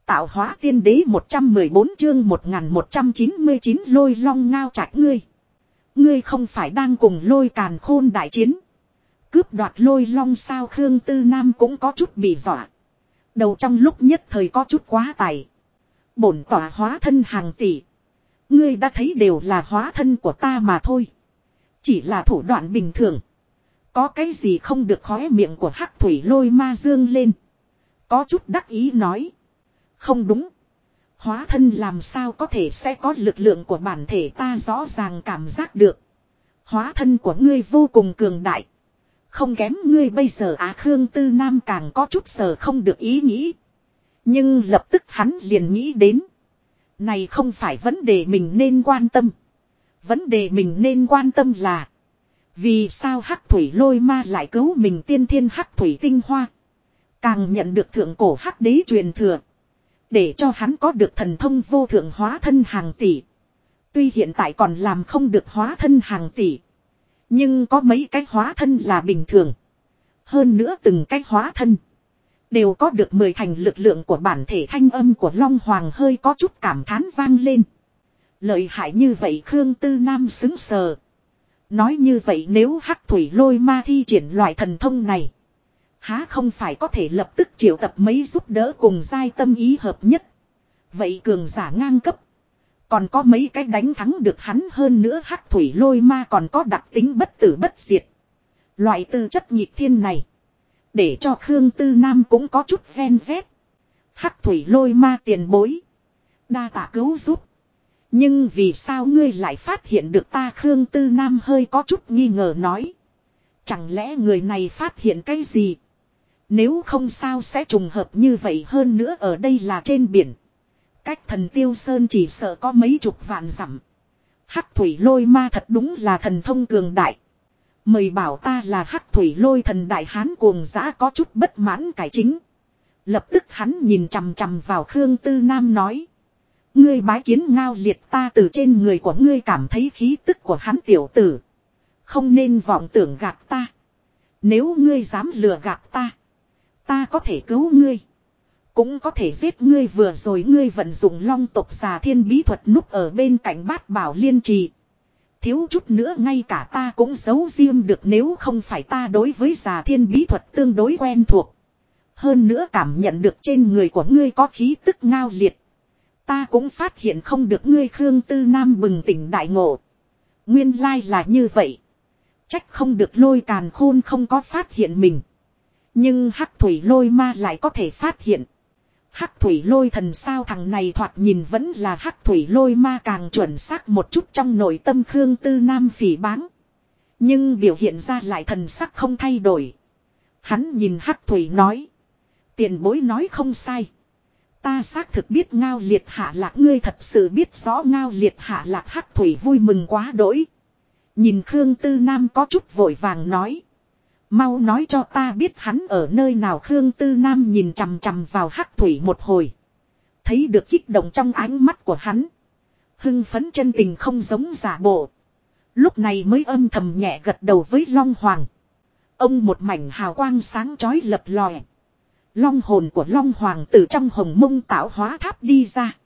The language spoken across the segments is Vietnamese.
Tạo hóa tiên đế 114 chương 1199 lôi long ngao trạch ngươi. Ngươi không phải đang cùng lôi càn khôn đại chiến. Cướp đoạt lôi long sao? Khương Tư Nam cũng có chút bị dọa. Đầu trong lúc nhất thời có chút quá tài. Bổn tỏa hóa thân hàng tỷ. Ngươi đã thấy đều là hóa thân của ta mà thôi. Chỉ là thủ đoạn bình thường. Có cái gì không được? Khóe miệng của Hắc Thủy Lôi Ma dương lên. Có chút đắc ý nói. Không đúng. Hóa thân làm sao có thể sẽ có lực lượng của bản thể? Ta rõ ràng cảm giác được. Hóa thân của ngươi vô cùng cường đại. Không kém ngươi bây giờ á. Khương Tư Nam càng có chút sờ không được ý nghĩ. Nhưng lập tức hắn liền nghĩ đến. Này không phải vấn đề mình nên quan tâm. Vấn đề mình nên quan tâm là. Vì sao Hắc Thủy Lôi Ma lại cứu mình? Tiên thiên Hắc Thủy tinh hoa. Càng nhận được thượng cổ Hắc Đế truyền thừa. Để cho hắn có được thần thông vô thượng hóa thân hàng tỷ. Tuy hiện tại còn làm không được hóa thân hàng tỷ. Nhưng có mấy cái hóa thân là bình thường. Hơn nữa từng cái hóa thân. Đều có được 10 thành lực lượng của bản thể. Thanh âm của Long Hoàng hơi có chút cảm thán vang lên. Lợi hại như vậy? Khương Tư Nam xứng sờ. Nói như vậy nếu Hắc Thủy Lôi Ma thi triển loại thần thông này. Há không phải có thể lập tức triệu tập mấy giúp đỡ cùng giai tâm ý hợp nhất. Vậy cường giả ngang cấp. Còn có mấy cái đánh thắng được hắn. Hơn nữa Hắc Thủy Lôi Ma còn có đặc tính bất tử bất diệt. Loại tư chất nhịp thiên này. Để cho Khương Tư Nam cũng có chút ven vét. Hắc Thủy Lôi Ma tiền bối. Đa tạ cứu giúp. Nhưng vì sao ngươi lại phát hiện được ta? Khương Tư Nam hơi có chút nghi ngờ nói. Chẳng lẽ người này phát hiện cái gì? Nếu không sao sẽ trùng hợp như vậy? Hơn nữa ở đây là trên biển. Cách Thần Tiêu Sơn chỉ sợ có mấy chục vạn dặm. Hắc Thủy Lôi Ma thật đúng là thần thông cường đại. Mời bảo ta là Hắc Thủy Lôi Thần đại hán cuồng dã có chút bất mãn cải chính. Lập tức hắn nhìn chằm chằm vào Khương Tư Nam nói. Ngươi bái kiến Ngao Liệt. Ta từ trên người của ngươi cảm thấy khí tức của hắn. Tiểu tử, không nên vọng tưởng gạt ta. Nếu ngươi dám lừa gạt ta, ta có thể cứu ngươi, cũng có thể giết ngươi. Vừa rồi ngươi vận dụng long tộc Già Thiên bí thuật núp ở bên cạnh Bát Bảo Liên Trì. Thiếu chút nữa ngay cả ta cũng giấu riêng được. Nếu không phải ta đối với Già Thiên bí thuật tương đối quen thuộc. Hơn nữa cảm nhận được trên người của ngươi có khí tức Ngao Liệt. Ta cũng phát hiện không được ngươi. Khương Tư Nam bừng tỉnh đại ngộ. Nguyên lai là như vậy. Trách không được Lôi Càn Khôn không có phát hiện mình. Nhưng Hắc Thủy Lôi Ma lại có thể phát hiện. Hắc Thủy Lôi Thần sao? Thằng này thoạt nhìn vẫn là Hắc Thủy Lôi Ma càng chuẩn xác một chút. Trong nội tâm Khương Tư Nam phỉ báng. Nhưng biểu hiện ra lại thần sắc không thay đổi. Hắn nhìn Hắc Thủy nói. Tiền bối nói không sai. Ta xác thực biết Ngao Liệt hạ lạc. Ngươi thật sự biết rõ Ngao Liệt hạ lạc? Hắc Thủy vui mừng quá đỗi. Nhìn Khương Tư Nam có chút vội vàng nói. Mau nói cho ta biết hắn ở nơi nào? Khương Tư Nam nhìn chằm chằm vào Hắc Thủy một hồi. Thấy được kích động trong ánh mắt của hắn. Hưng phấn chân tình không giống giả bộ. Lúc này mới âm thầm nhẹ gật đầu với Long Hoàng. Ông một mảnh hào quang sáng chói lập lòe. Long hồn của Long Hoàng từ trong hồng mông tạo hóa tháp đi ra.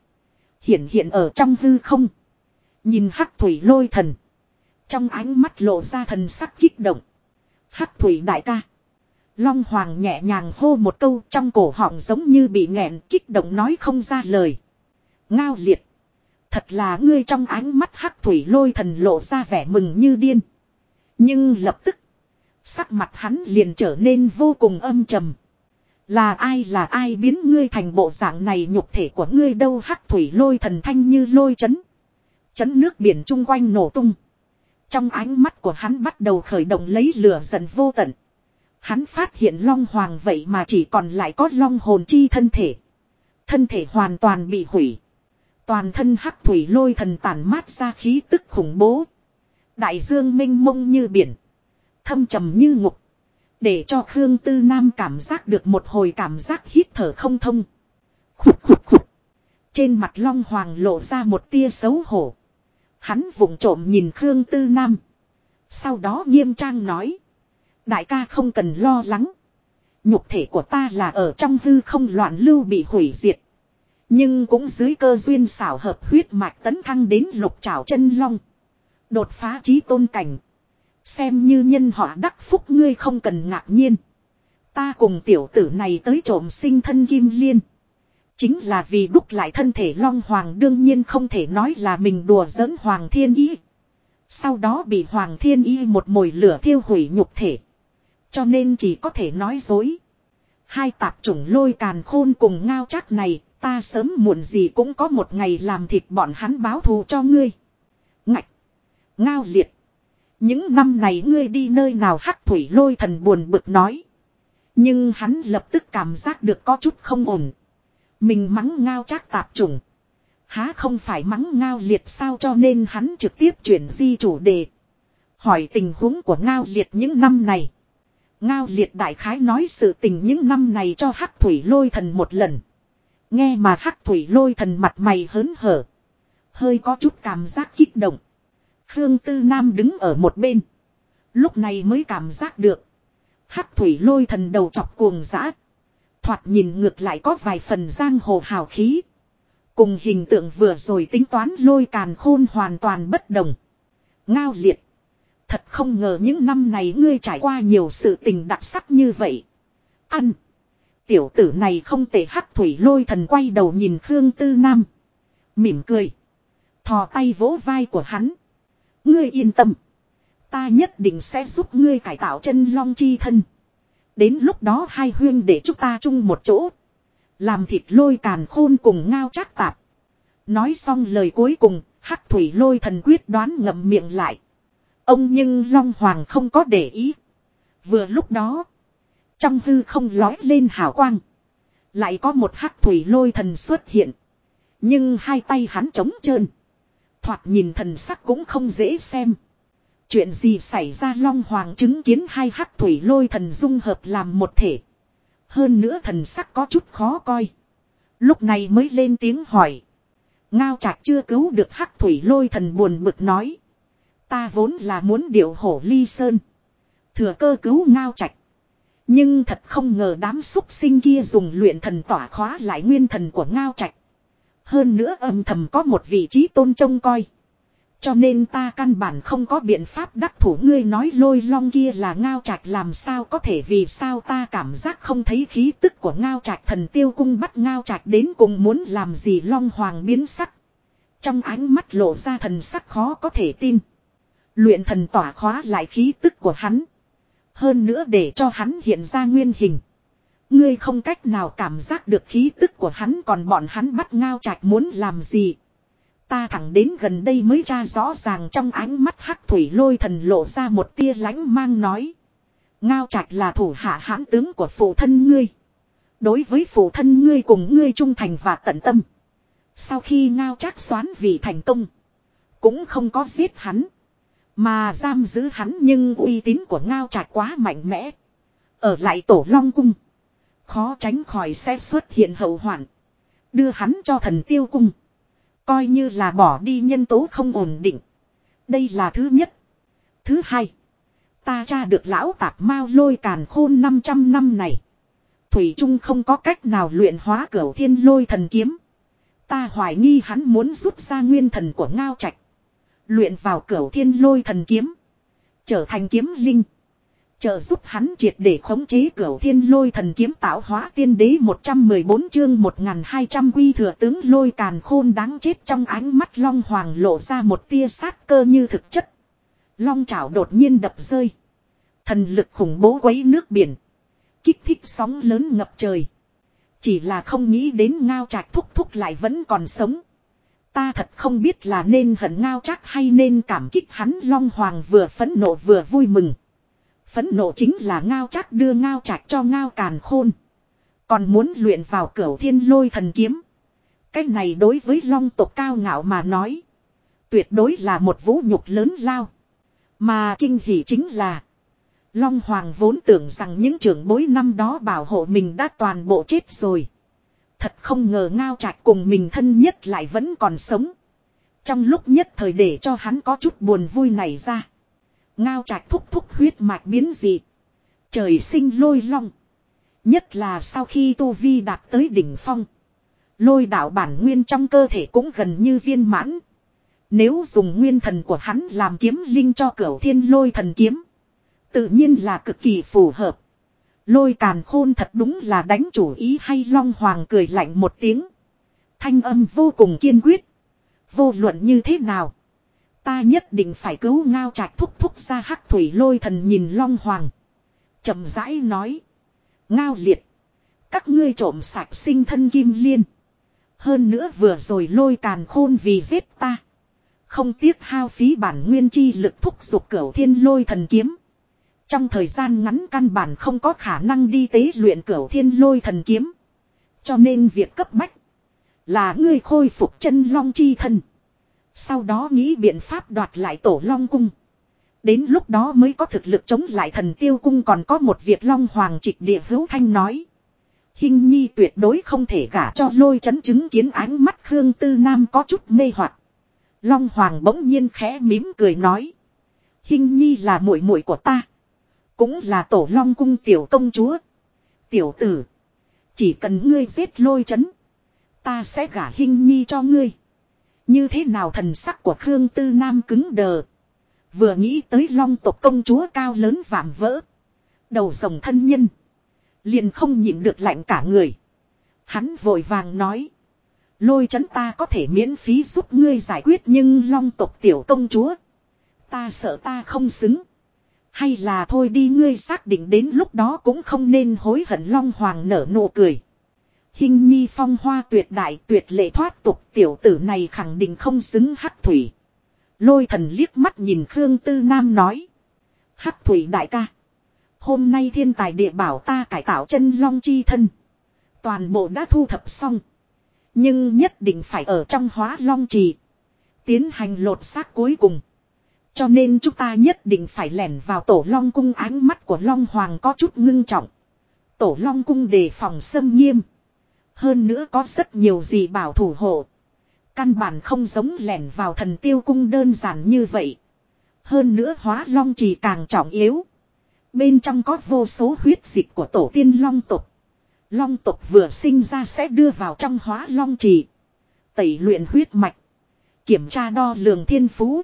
Hiện ở trong hư không. Nhìn Hắc Thủy Lôi Thần. Trong ánh mắt lộ ra thần sắc kích động. Hắc Thủy đại ca. Long Hoàng nhẹ nhàng hô một câu, trong cổ họng giống như bị nghẹn, kích động nói không ra lời. Ngao Liệt. Thật là ngươi? Trong ánh mắt Hắc Thủy Lôi Thần lộ ra vẻ mừng như điên. Nhưng lập tức. Sắc mặt hắn liền trở nên vô cùng âm trầm. Là ai biến ngươi thành bộ dạng này? Nhục thể của ngươi đâu? Hắc Thủy Lôi Thần thanh như lôi chấn. Chấn nước biển chung quanh nổ tung. Trong ánh mắt của hắn bắt đầu khởi động lấy lửa giận vô tận. Hắn phát hiện Long Hoàng vậy mà chỉ còn lại có long hồn chi thân thể. Thân thể hoàn toàn bị hủy. Toàn thân Hắc Thủy Lôi Thần tản mát ra khí tức khủng bố. Đại dương mênh mông như biển. Thâm trầm như ngục. Để cho Khương Tư Nam cảm giác được một hồi cảm giác hít thở không thông. Khục khục khục. Trên mặt Long Hoàng lộ ra một tia xấu hổ. Hắn vụng trộm nhìn Khương Tư Nam. Sau đó nghiêm trang nói. Đại ca không cần lo lắng. Nhục thể của ta là ở trong hư không loạn lưu bị hủy diệt. Nhưng cũng dưới cơ duyên xảo hợp huyết mạch tấn thăng đến lục trảo chân long. Đột phá chí tôn cảnh. Xem như nhân họa đắc phúc ngươi không cần ngạc nhiên. Ta cùng tiểu tử này tới trộm sinh thân kim liên. Chính là vì đúc lại thân thể long hoàng đương nhiên không thể nói là mình đùa giỡn Hoàng Thiên Y. Sau đó bị Hoàng Thiên Y một mồi lửa thiêu hủy nhục thể. Cho nên chỉ có thể nói dối. Hai tạp chủng Lôi Càn Khôn cùng Ngao Trác này, ta sớm muộn gì cũng có một ngày làm thịt bọn hắn báo thù cho ngươi. Ngạch! Ngao Liệt! Những năm này ngươi đi nơi nào? Hắc Thủy Lôi Thần buồn bực nói. Nhưng hắn lập tức cảm giác được có chút không ổn. Mình mắng Ngao Trác tạp chủng. Há không phải mắng Ngao Liệt sao, cho nên hắn trực tiếp chuyển di chủ đề. Hỏi tình huống của Ngao Liệt những năm này. Ngao Liệt đại khái nói sự tình những năm này cho Hắc Thủy Lôi Thần một lần. Nghe mà Hắc Thủy Lôi Thần mặt mày hớn hở. Hơi có chút cảm giác kích động. Khương Tư Nam đứng ở một bên. Lúc này mới cảm giác được. Hắc Thủy Lôi Thần đầu chọc cuồng dã. Thoạt nhìn ngược lại có vài phần giang hồ hào khí. Cùng hình tượng vừa rồi tính toán Lôi Càn Khôn hoàn toàn bất đồng. Ngao Liệt. Thật không ngờ những năm này ngươi trải qua nhiều sự tình đặc sắc như vậy. Ăn. Tiểu tử này không tệ. Hắc Thủy Lôi Thần quay đầu nhìn Khương Tư Nam. Mỉm cười. Thò tay vỗ vai của hắn. Ngươi yên tâm. Ta nhất định sẽ giúp ngươi cải tạo chân long chi thân. Đến lúc đó hai huyên để chúng ta chung một chỗ. Làm thịt Lôi Càn Khôn cùng Ngao Trác tạp. Nói xong lời cuối cùng, Hắc Thủy Lôi Thần quyết đoán ngậm miệng lại. Ông nhưng Long Hoàng không có để ý. Vừa lúc đó, trong hư không lói lên hào quang. Lại có một Hắc Thủy Lôi Thần xuất hiện. Nhưng hai tay hắn trống trơn. Thoạt nhìn thần sắc cũng không dễ xem. Chuyện gì xảy ra? Long Hoàng chứng kiến hai Hắc Thủy Lôi Thần dung hợp làm một thể. Hơn nữa thần sắc có chút khó coi. Lúc này mới lên tiếng hỏi. Ngao Trác chưa cứu được Hắc Thủy Lôi Thần buồn bực nói. Ta vốn là muốn điệu hổ ly sơn. Thừa cơ cứu Ngao Trác. Nhưng thật không ngờ đám súc sinh kia dùng luyện thần tỏa khóa lại nguyên thần của Ngao Trác. Hơn nữa âm thầm có một vị trí tôn trông coi. Cho nên ta căn bản không có biện pháp đắc thủ. Ngươi nói Lôi Long kia là Ngao Trác, làm sao có thể? Vì sao ta cảm giác không thấy khí tức của Ngao Trác? Thần Tiêu Cung bắt Ngao Trác đến cùng muốn làm gì? Long Hoàng biến sắc. Trong ánh mắt lộ ra thần sắc khó có thể tin. Luyện thần tỏa khóa lại khí tức của hắn. Hơn nữa để cho hắn hiện ra nguyên hình. Ngươi không cách nào cảm giác được khí tức của hắn, còn bọn hắn bắt Ngao Trác muốn làm gì? Ta thẳng đến gần đây mới tra rõ ràng. Trong ánh mắt Hắc Thủy Lôi Thần lộ ra một tia lãnh mang nói. Ngao Trác là thủ hạ hãn tướng của phụ thân ngươi. Đối với phụ thân ngươi cùng ngươi trung thành và tận tâm. Sau khi Ngao Trác soán vị thành công, cũng không có giết hắn, mà giam giữ hắn. Nhưng uy tín của Ngao Trác quá mạnh mẽ. Ở lại Tổ Long Cung, khó tránh khỏi sẽ xuất hiện hậu hoạn. Đưa hắn cho Thần Tiêu Cung, coi như là bỏ đi nhân tố không ổn định. Đây là thứ nhất. Thứ hai, ta tra được lão tạp mao Lôi Càn Khôn 500 năm này, thủy chung không có cách nào luyện hóa Cửu Thiên Lôi Thần kiếm. Ta hoài nghi hắn muốn rút ra nguyên thần của Ngao Trác, luyện vào Cửu Thiên Lôi Thần kiếm, trở thành kiếm linh, trợ giúp hắn triệt để khống chế Cửu Thiên Lôi Thần kiếm, tạo hóa tiên đế. 114 chương 1200 quy thừa tướng Lôi Càn Khôn đáng chết. Trong ánh mắt Long Hoàng lộ ra một tia sát cơ như thực chất. Long trảo đột nhiên đập rơi. Thần lực khủng bố quấy nước biển, kích thích sóng lớn ngập trời. Chỉ là không nghĩ đến Ngao Trác thúc thúc lại vẫn còn sống. Ta thật không biết là nên hận Ngao Trác hay nên cảm kích hắn. Long Hoàng vừa phẫn nộ vừa vui mừng. Phẫn nộ chính là Ngao Trác đưa Ngao Trác cho Ngao Càn Khôn, còn muốn luyện vào Cửu Thiên Lôi Thần kiếm. Cái này đối với Long tộc cao ngạo mà nói, tuyệt đối là một vũ nhục lớn lao. Mà kinh hỉ chính là Long Hoàng vốn tưởng rằng những trưởng bối năm đó bảo hộ mình đã toàn bộ chết rồi. Thật không ngờ Ngao Trác cùng mình thân nhất lại vẫn còn sống. Trong lúc nhất thời để cho hắn có chút buồn vui nảy ra. Ngao Trác thúc thúc huyết mạch biến dị, trời sinh lôi long. Nhất là sau khi tu vi đạt tới đỉnh phong, Lôi đạo bản nguyên trong cơ thể cũng gần như viên mãn. Nếu dùng nguyên thần của hắn làm kiếm linh cho Cửu Thiên Lôi Thần Kiếm, tự nhiên là cực kỳ phù hợp. Lôi Càn Khôn thật đúng là đánh chủ ý hay. Long Hoàng cười lạnh một tiếng. Thanh âm vô cùng kiên quyết. Vô luận như thế nào, ta nhất định phải cứu Ngao Trạch thúc thúc ra. Hắc thủy lôi thần nhìn Long Hoàng, chậm rãi nói. Ngao liệt, các ngươi trộm sạch sinh thân Kim Liên. Hơn nữa vừa rồi Lôi Càn Khôn vì giết ta, không tiếc hao phí bản nguyên chi lực thúc giục Cửu Thiên Lôi Thần Kiếm. Trong thời gian ngắn căn bản không có khả năng đi tế luyện Cửu Thiên Lôi Thần Kiếm. Cho nên việc cấp bách là ngươi khôi phục chân long chi thân. Sau đó nghĩ biện pháp đoạt lại Tổ Long Cung. Đến lúc đó mới có thực lực chống lại Thần Tiêu Cung. Còn có một việc. Long Hoàng trịch địa hữu thanh nói. Hinh Nhi tuyệt đối không thể gả cho Lôi Chấn. Chứng kiến ánh mắt Khương Tư Nam có chút mê hoặc, Long Hoàng bỗng nhiên khẽ mím cười nói. Hinh Nhi là muội muội của ta, cũng là Tổ Long Cung tiểu công chúa. Tiểu tử, chỉ cần ngươi giết Lôi Chấn, ta sẽ gả Hinh Nhi cho ngươi. Như thế nào? Thần sắc của Khương Tư Nam cứng đờ. Vừa nghĩ tới Long tộc công chúa cao lớn vạm vỡ, đầu rồng thân nhân, liền không nhịn được lạnh cả người. Hắn vội vàng nói. Lôi Chấn ta có thể miễn phí giúp ngươi giải quyết, nhưng Long tộc tiểu công chúa, ta sợ ta không xứng. Hay là thôi đi, ngươi xác định đến lúc đó cũng không nên hối hận. Long Hoàng nở nụ cười. Hinh Nhi phong hoa tuyệt đại, tuyệt lệ thoát tục, tiểu tử này khẳng định không xứng. Hắc thủy lôi thần liếc mắt nhìn Khương Tư Nam nói. Hắc thủy đại ca, hôm nay thiên tài địa bảo ta cải tạo chân long chi thân, toàn bộ đã thu thập xong. Nhưng nhất định phải ở trong Hóa Long Trì tiến hành lột xác cuối cùng. Cho nên chúng ta nhất định phải lẻn vào Tổ Long Cung. Ánh mắt của Long Hoàng có chút ngưng trọng. Tổ Long Cung đề phòng xâm nghiêm, hơn nữa có rất nhiều gì bảo thủ hộ. Căn bản không giống lẻn vào Thần Tiêu Cung đơn giản như vậy. Hơn nữa Hóa Long Trì càng trọng yếu. Bên trong có vô số huyết dịch của tổ tiên Long tộc. Long tộc vừa sinh ra sẽ đưa vào trong Hóa Long Trì, tẩy luyện huyết mạch, kiểm tra đo lường thiên phú.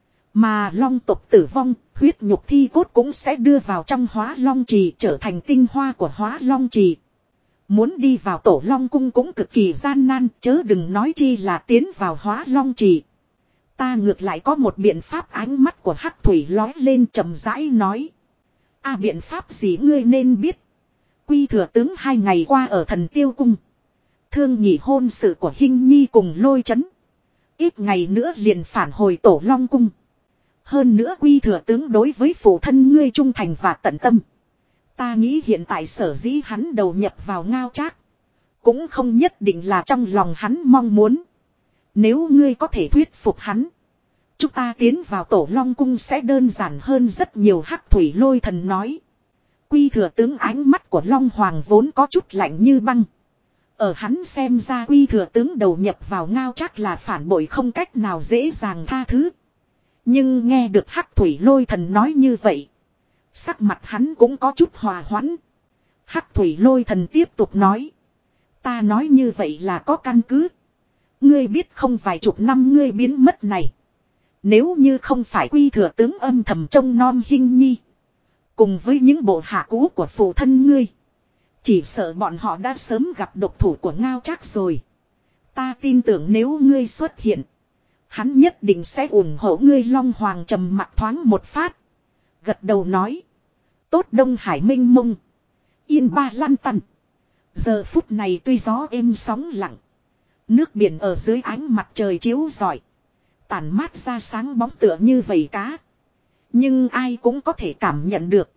Mà Long tộc tử vong, huyết nhục thi cốt cũng sẽ đưa vào trong Hóa Long Trì, trở thành tinh hoa của Hóa Long Trì. Muốn đi vào Tổ Long Cung cũng cực kỳ gian nan, chớ đừng nói chi là tiến vào Hóa Long Trì. Ta ngược lại có một biện pháp. Ánh mắt của Hắc thủy lói lên, chậm rãi nói. Biện pháp gì? Ngươi nên biết, Quy thừa tướng 2 ngày qua ở Thần Tiêu Cung thương nhị hôn sự của Hinh Nhi cùng Lôi Chấn. Ít ngày nữa liền phản hồi Tổ Long Cung. Hơn nữa Quy thừa tướng đối với phụ thân ngươi trung thành và tận tâm. Ta nghĩ hiện tại sở dĩ hắn đầu nhập vào Ngao Trác, cũng không nhất định là trong lòng hắn mong muốn. Nếu ngươi có thể thuyết phục hắn, chúng ta tiến vào Tổ Long Cung sẽ đơn giản hơn rất nhiều. Hắc thủy lôi thần nói. Quy thừa tướng, ánh mắt của Long Hoàng vốn có chút lạnh như băng. Ở hắn xem ra Quy thừa tướng đầu nhập vào Ngao Trác là phản bội, không cách nào dễ dàng tha thứ. Nhưng nghe được Hắc thủy lôi thần nói như vậy, sắc mặt hắn cũng có chút hòa hoãn. Hắc thủy lôi thần tiếp tục nói. Ta nói như vậy là có căn cứ. Ngươi biết không, vài chục năm ngươi biến mất này, nếu như không phải Quy thừa tướng âm thầm trông nom Hinh Nhi, cùng với những bộ hạ cũ của phụ thân ngươi, chỉ sợ bọn họ đã sớm gặp độc thủ của Ngao Trác rồi. Ta tin tưởng nếu ngươi xuất hiện, hắn nhất định sẽ ủng hộ ngươi. Long Hoàng trầm mặc thoáng một phát, gật đầu nói. Tốt. Đông Hải mênh mông, yên ba lăn tăn. Giờ phút này tuy gió êm sóng lặng, nước biển ở dưới ánh mặt trời chiếu rọi, tản mát ra sáng bóng tựa như vảy cá. Nhưng ai cũng có thể cảm nhận được,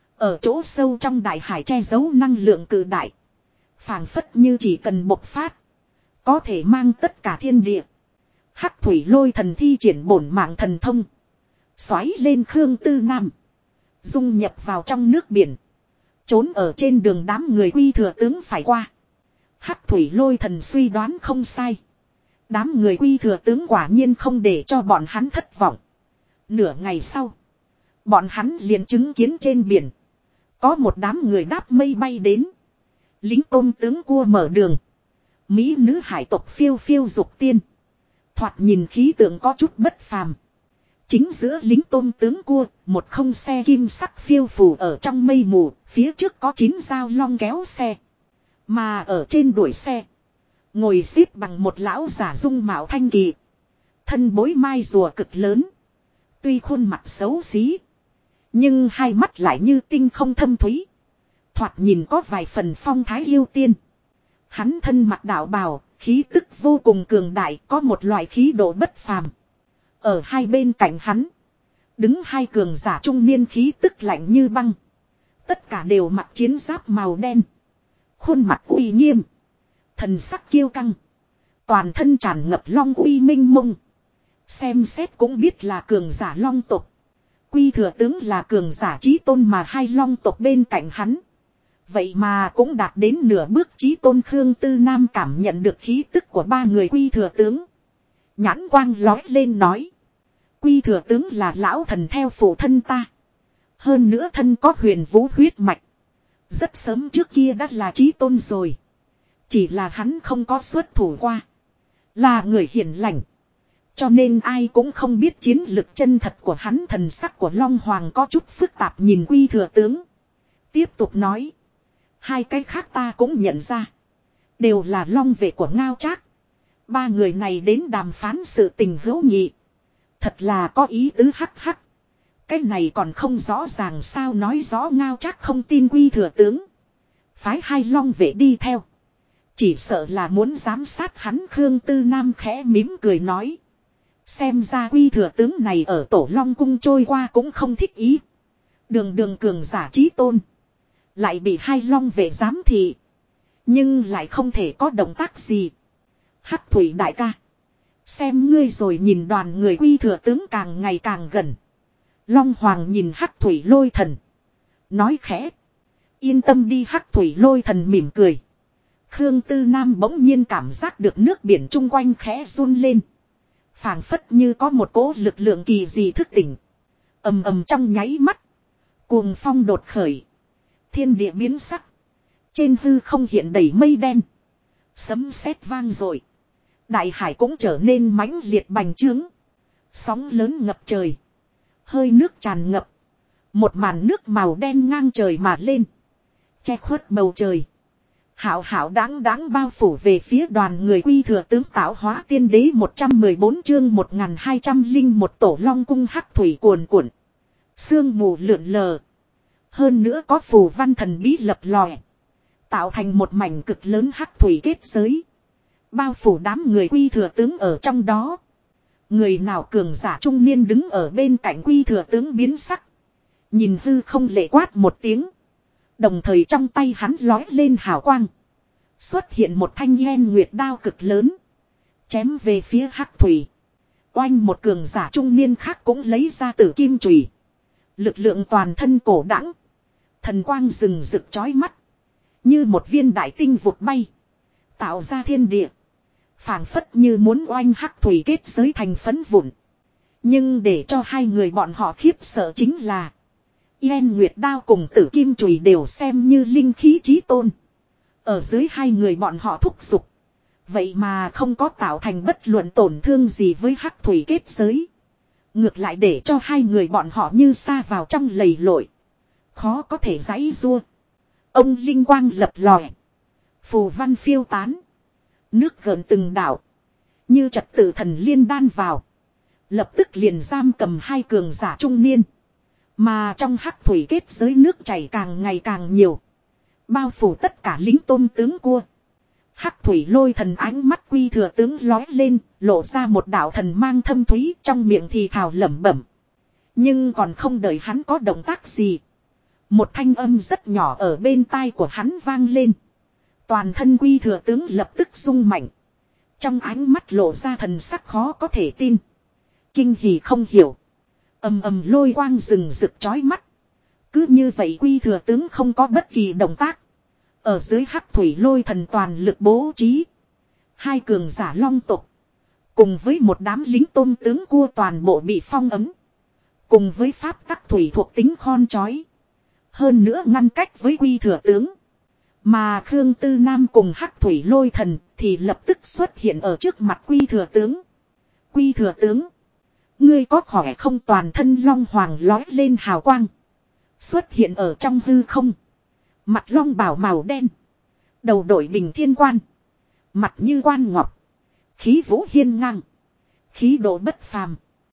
ở chỗ sâu trong đại hải che giấu năng lượng cự đại, phảng phất như chỉ cần bộc phát, có thể mang tất cả thiên địa. Hắc thủy lôi thần thi triển bổn mạng thần thông, xoáy lên Khương Tư Nam, dung nhập vào trong nước biển, trốn ở trên đường đám người Quy thừa tướng phải qua. Hắc thủy lôi thần suy đoán không sai, đám người Quy thừa tướng quả nhiên không để cho bọn hắn thất vọng. Nửa ngày sau, bọn hắn liền chứng kiến trên biển có một đám người đáp mây bay đến. Lính tôm tướng cua mở đường, Mỹ nữ hải tộc phiêu phiêu dục tiên. Thoạt nhìn khí tượng có chút bất phàm. Chính giữa lính tôm tướng cua, một không xe kim sắc phiêu phù ở trong mây mù, phía trước có 9 dao long kéo xe. Mà ở trên đuổi xe, ngồi xếp bằng một lão giả dung mạo thanh kỳ. Thân bối mai rùa cực lớn. Tuy khuôn mặt xấu xí, nhưng hai mắt lại như tinh không thâm thúy. Thoạt nhìn có vài phần phong thái yêu tiên. Hắn thân mặc đạo bào, khí tức vô cùng cường đại, có một loại khí độ bất phàm. Ở hai bên cạnh hắn, đứng hai cường giả trung niên khí tức lạnh như băng. Tất cả đều mặc chiến giáp màu đen. Khuôn mặt uy nghiêm, thần sắc kiêu căng. Toàn thân tràn ngập long uy minh mông. Xem xét cũng biết là cường giả long tộc. Quy thừa tướng là cường giả chí tôn mà hai long tộc bên cạnh hắn. Vậy mà cũng đạt đến nửa bước chí tôn. Khương Tư Nam cảm nhận được khí tức của ba người quy thừa tướng. Nhãn quang lói lên nói. Quy thừa tướng là lão thần theo phụ thân ta. Hơn nữa thân có huyền vũ huyết mạch. Rất sớm trước kia đã là chí tôn rồi. Chỉ là hắn không có xuất thủ qua. Là người hiền lành. Cho nên ai cũng không biết chiến lực chân thật của hắn. Thần sắc của Long Hoàng có chút phức tạp nhìn quy thừa tướng. Tiếp tục nói. Hai cái khác ta cũng nhận ra. Đều là long vệ của Ngao Trác. Ba người này đến đàm phán sự tình hữu nghị. Thật là có ý tứ hắc hắc. Cái này còn không rõ ràng sao, nói rõ Ngao Trác không tin quy thừa tướng. Phái hai long vệ đi theo. Chỉ sợ là muốn giám sát hắn. Khương Tư Nam khẽ mỉm cười nói. Xem ra quy thừa tướng này ở Tổ Long Cung trôi qua cũng không thích ý. Đường cường giả chí tôn. Lại bị hai long vệ giám thị. Nhưng lại không thể có động tác gì. Hắc Thủy đại ca. Xem ngươi rồi. Nhìn đoàn người quy thừa tướng càng ngày càng gần. Long Hoàng nhìn Hắc Thủy Lôi Thần. Nói khẽ. Yên tâm đi. Hắc Thủy Lôi Thần mỉm cười. Khương Tư Nam bỗng nhiên cảm giác được nước biển chung quanh khẽ run lên. Phảng phất như có một cỗ lực lượng kỳ dị thức tỉnh. Ầm ầm trong nháy mắt. Cuồng phong đột khởi. Thiên địa biến sắc. Trên hư không hiện đầy mây đen. Sấm sét vang dội. Đại hải cũng trở nên mãnh liệt bành trướng. Sóng lớn ngập trời. Hơi nước tràn ngập. Một màn nước màu đen ngang trời mà lên. Che khuất bầu trời. Hảo hảo đáng đáng bao phủ về phía đoàn người quy thừa tướng tạo hóa tiên đế. 114 chương 1201 Tổ Long Cung. Hắc thủy cuồn cuộn. Sương mù lượn lờ. Hơn nữa có phù văn thần bí lập lòe. Tạo thành một mảnh cực lớn hắc thủy kết giới. Bao phủ đám người quy thừa tướng ở trong đó. Người nào cường giả trung niên đứng ở bên cạnh quy thừa tướng biến sắc. Nhìn hư không lệ quát một tiếng. Đồng thời trong tay hắn lói lên hào quang. Xuất hiện một thanh yên nguyệt đao cực lớn. Chém về phía hắc thủy. Oanh, một cường giả trung niên khác cũng lấy ra tử kim chùy. Lực lượng toàn thân cổ đãng. Thần quang rừng rực chói mắt. Như một viên đại tinh vụt bay. Tạo ra thiên địa. Phảng phất như muốn oanh hắc thủy kết giới thành phấn vụn. Nhưng để cho hai người bọn họ khiếp sợ chính là. Yên nguyệt đao cùng tử kim chùy đều xem như linh khí chí tôn. Ở dưới hai người bọn họ thúc giục. Vậy mà không có tạo thành bất luận tổn thương gì với hắc thủy kết giới. Ngược lại để cho hai người bọn họ như sa vào trong lầy lội. Khó có thể giãy giụa. Ông linh quang lập lòe. Phù văn phiêu tán. Nước gợn từng đảo. Như trật tự thần liên đan vào. Lập tức liền giam cầm hai cường giả trung niên. Mà trong hắc thủy kết giới nước chảy càng ngày càng nhiều. Bao phủ tất cả lính tôm tướng cua. Hắc thủy Lôi Thần ánh mắt quy thừa tướng lói lên. Lộ ra một đạo thần mang thâm thúy. Trong miệng thì thào lẩm bẩm. Nhưng còn không đợi hắn có động tác gì. Một thanh âm rất nhỏ ở bên tai của hắn vang lên. Toàn thân quy thừa tướng lập tức rung mạnh. Trong ánh mắt lộ ra thần sắc khó có thể tin. Kinh hỉ không hiểu. Ầm ầm lôi quang rừng rực chói mắt. Cứ như vậy quy thừa tướng không có bất kỳ động tác. Ở dưới hắc thủy Lôi Thần toàn lực bố trí. Hai cường giả long tộc. Cùng với một đám lính tôm tướng cua toàn bộ bị phong ấm. Cùng với pháp tắc thủy thuộc tính khon chói. Hơn nữa ngăn cách với quy thừa tướng. Mà Khương Tư Nam cùng hắc thủy Lôi Thần thì lập tức xuất hiện ở trước mặt Quy thừa tướng. Quy thừa tướng. Ngươi có khỏe không? Toàn thân long hoàng lói lên hào quang. Xuất hiện ở trong hư không. Mặt long bào màu đen. Đầu đội bình thiên quan. Mặt như quan ngọc. Khí vũ hiên ngang. Khí độ bất phàm.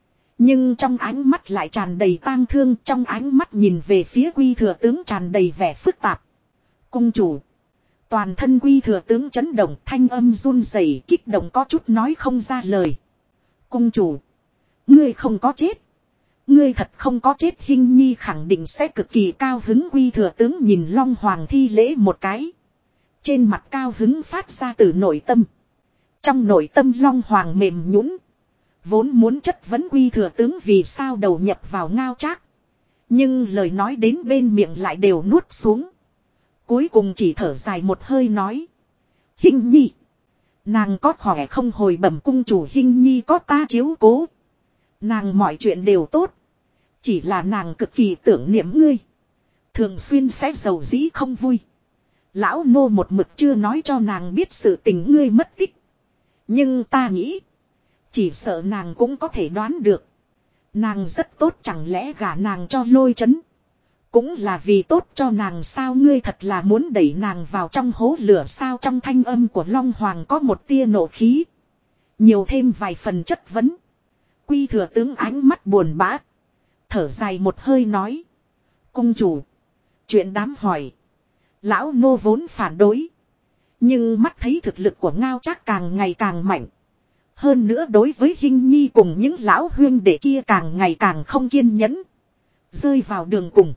Nhưng trong ánh mắt lại tràn đầy tang thương. Trong ánh mắt nhìn về phía Quy thừa tướng tràn đầy vẻ phức tạp. Cung chủ. Toàn thân Quy thừa tướng chấn động, thanh âm run rẩy, kích động có chút nói không ra lời. Cung chủ. Ngươi không có chết. Ngươi thật không có chết. Hinh Nhi khẳng định sẽ cực kỳ cao hứng. Quy thừa tướng nhìn Long Hoàng thi lễ một cái. Trên mặt cao hứng phát ra từ nội tâm. Trong nội tâm Long Hoàng mềm nhũn, vốn muốn chất vấn Quy thừa tướng vì sao đầu nhập vào Ngao Trác. Nhưng lời nói đến bên miệng lại đều nuốt xuống. Cuối cùng chỉ thở dài một hơi nói. Hinh Nhi. Nàng có khỏe không? Hồi bẩm cung chủ, Hinh Nhi có ta chiếu cố. Nàng mọi chuyện đều tốt. Chỉ là nàng cực kỳ tưởng niệm ngươi. Thường xuyên sẽ giàu dĩ không vui. Lão nô một mực chưa nói cho nàng biết sự tình ngươi mất tích. Nhưng ta nghĩ. Chỉ sợ nàng cũng có thể đoán được. Nàng rất tốt, chẳng lẽ gả nàng cho Lôi Chấn. Cũng là vì tốt cho nàng sao? Ngươi thật là muốn đẩy nàng vào trong hố lửa sao? Trong thanh âm của Long Hoàng có một tia nộ khí. Nhiều thêm vài phần chất vấn. Quy thừa tướng ánh mắt buồn bã. Thở dài một hơi nói. Cung chủ. Chuyện đáng hỏi. Lão nô vốn phản đối. Nhưng mắt thấy thực lực của Ngao Trác càng ngày càng mạnh. Hơn nữa đối với Hinh Nhi cùng những lão huyên đệ kia càng ngày càng không kiên nhẫn. Rơi vào đường cùng.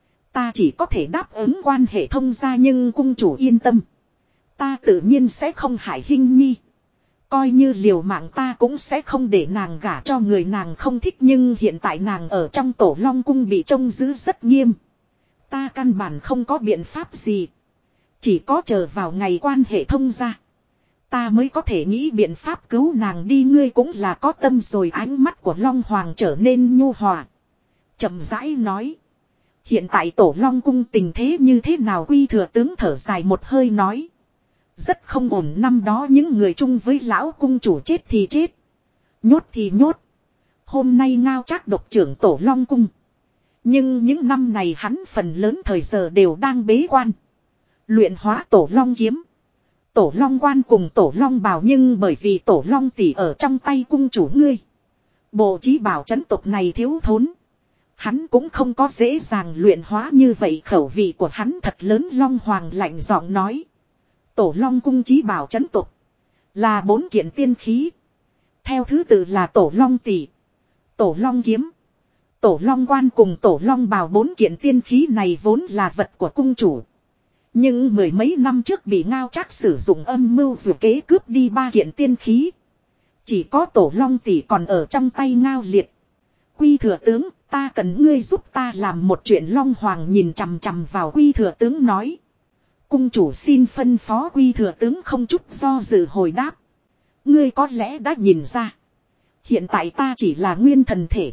Ta chỉ có thể đáp ứng quan hệ thông gia, nhưng cung chủ yên tâm. Ta tự nhiên sẽ không hại Hinh Nhi. Coi như liều mạng ta cũng sẽ không để nàng gả cho người nàng không thích. Nhưng hiện tại nàng ở trong Tổ Long cung bị trông giữ rất nghiêm. Ta căn bản không có biện pháp gì. Chỉ có chờ vào ngày quan hệ thông gia, ta mới có thể nghĩ biện pháp cứu nàng đi. Ngươi cũng là có tâm rồi. Ánh mắt của Long Hoàng trở nên nhu hòa. Chậm rãi nói. Hiện tại Tổ Long cung tình thế như thế nào? Quy thừa tướng thở dài một hơi nói. Rất không ổn. Năm đó những người chung với lão cung chủ chết thì chết. Nhốt thì nhốt. Hôm nay Ngao Trác độc trưởng Tổ Long cung. Nhưng những năm này hắn phần lớn thời giờ đều đang bế quan. Luyện hóa Tổ Long kiếm. Tổ Long quan cùng Tổ Long bào. Nhưng bởi vì Tổ Long tỷ ở trong tay cung chủ ngươi. Bộ trí bảo trấn tộc này thiếu thốn. Hắn cũng không có dễ dàng luyện hóa như vậy. Khẩu vị của hắn thật lớn. Long Hoàng lạnh giọng nói. Tổ Long cung trí bảo trấn tộc là 4 kiện tiên khí. Theo thứ tự là Tổ Long tỷ, Tổ Long kiếm, Tổ Long quan cùng Tổ Long bào. 4 kiện tiên khí này vốn là vật của cung chủ. Nhưng mười mấy năm trước bị Ngao Trác sử dụng âm mưu dù kế cướp đi 3 kiện tiên khí. Chỉ có Tổ Long tỷ còn ở trong tay Ngao Liệt. Quy thừa tướng, ta cần ngươi giúp ta làm một chuyện. Long Hoàng nhìn chằm chằm vào Quy thừa tướng nói. Cung chủ xin phân phó. Quy thừa tướng không chút do dự hồi đáp. Ngươi có lẽ đã nhìn ra. Hiện tại ta chỉ là nguyên thần thể.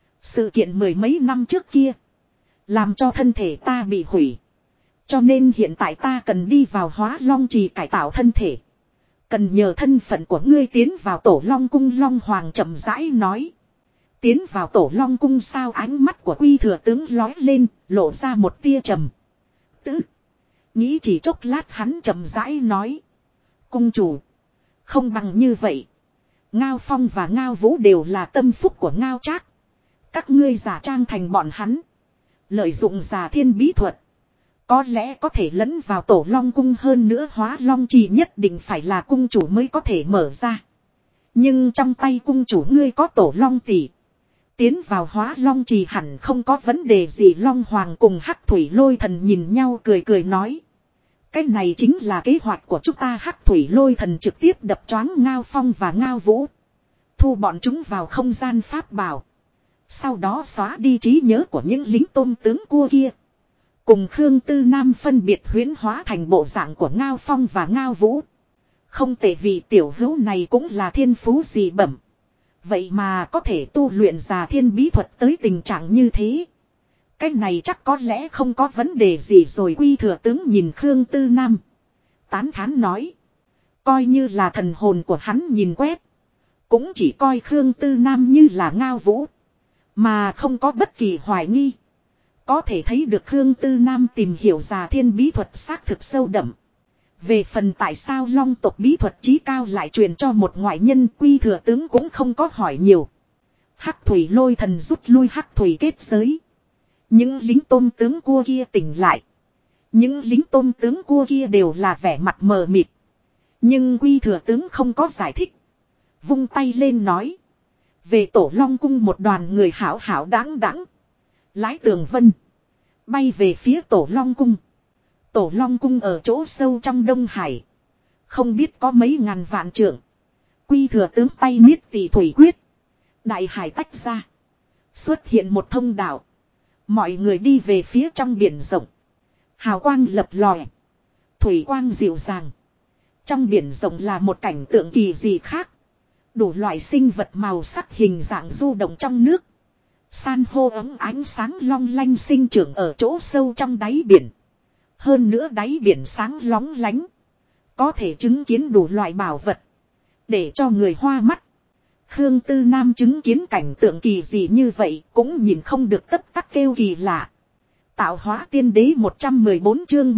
Sự kiện mười mấy năm trước kia làm cho thân thể ta bị hủy. Cho nên hiện tại ta cần đi vào Hóa Long trì cải tạo thân thể. Cần nhờ thân phận của ngươi tiến vào Tổ Long cung. Long Hoàng chậm rãi nói. Tiến vào Tổ Long cung sao? Ánh mắt của Quy thừa tướng lói lên, lộ ra một tia trầm tư. Nghĩ chỉ chốc lát hắn chậm rãi nói. Cung chủ. Không bằng như vậy. Ngao Phong và Ngao Vũ đều là tâm phúc của Ngao Trác. Các ngươi giả trang thành bọn hắn. Lợi dụng giả thiên bí thuật. Có lẽ có thể lẫn vào Tổ Long cung. Hơn nữa Hóa Long trì nhất định phải là cung chủ mới có thể mở ra. Nhưng trong tay cung chủ ngươi có Tổ Long tỷ. Tiến vào Hóa Long trì hẳn không có vấn đề gì. Long Hoàng cùng Hắc Thủy Lôi Thần nhìn nhau cười cười nói. Cái này chính là kế hoạch của chúng ta. Hắc Thủy Lôi Thần trực tiếp đập choáng Ngao Phong và Ngao Vũ. Thu bọn chúng vào không gian pháp bảo. Sau đó xóa đi trí nhớ của những lính tôm tướng cua kia. Cùng Khương Tư Nam phân biệt huyễn hóa thành bộ dạng của Ngao Phong và Ngao Vũ. Không tệ, vì tiểu hữu này cũng là thiên phú dị bẩm. Vậy mà có thể tu luyện giả thiên bí thuật tới tình trạng như thế. Cái này chắc có lẽ không có vấn đề gì rồi. Quy thừa tướng nhìn Khương Tư Nam. Tán thán nói. Coi như là thần hồn của hắn nhìn quét. Cũng chỉ coi Khương Tư Nam như là ngao vũ. Mà không có bất kỳ hoài nghi. Có thể thấy được Khương Tư Nam tìm hiểu già thiên bí thuật xác thực sâu đậm. Về phần tại sao long tộc bí thuật chí cao lại truyền cho một ngoại nhân, Quy Thừa Tướng cũng không có hỏi nhiều. Hắc thủy lôi thần rút lui hắc thủy kết giới. Những lính tôm tướng cua kia tỉnh lại. Những lính tôm tướng cua kia đều là vẻ mặt mờ mịt. Nhưng Quy Thừa Tướng không có giải thích. Vung tay lên nói. Về Tổ Long Cung một đoàn người hảo hảo đáng đáng. Lái tường vân. Bay về phía Tổ Long Cung. Tổ Long Cung ở chỗ sâu trong Đông Hải. Không biết có mấy ngàn vạn trượng. Quy Thừa Tướng tay niết tỷ thủy quyết. Đại hải tách ra. Xuất hiện một thông đạo. Mọi người đi về phía trong biển rộng. Hào quang lập lòe. Thủy quang dịu dàng. Trong biển rộng là một cảnh tượng kỳ dị khác. Đủ loại sinh vật màu sắc hình dạng du động trong nước. San hô ấm ánh sáng long lanh sinh trưởng ở chỗ sâu trong đáy biển. Hơn nữa đáy biển sáng lóng lánh. Có thể chứng kiến đủ loại bảo vật. Để cho người hoa mắt. Khương Tư Nam chứng kiến cảnh tượng kỳ dị như vậy cũng nhìn không được tất tắc kêu kỳ lạ. Tạo hóa tiên đế 114 chương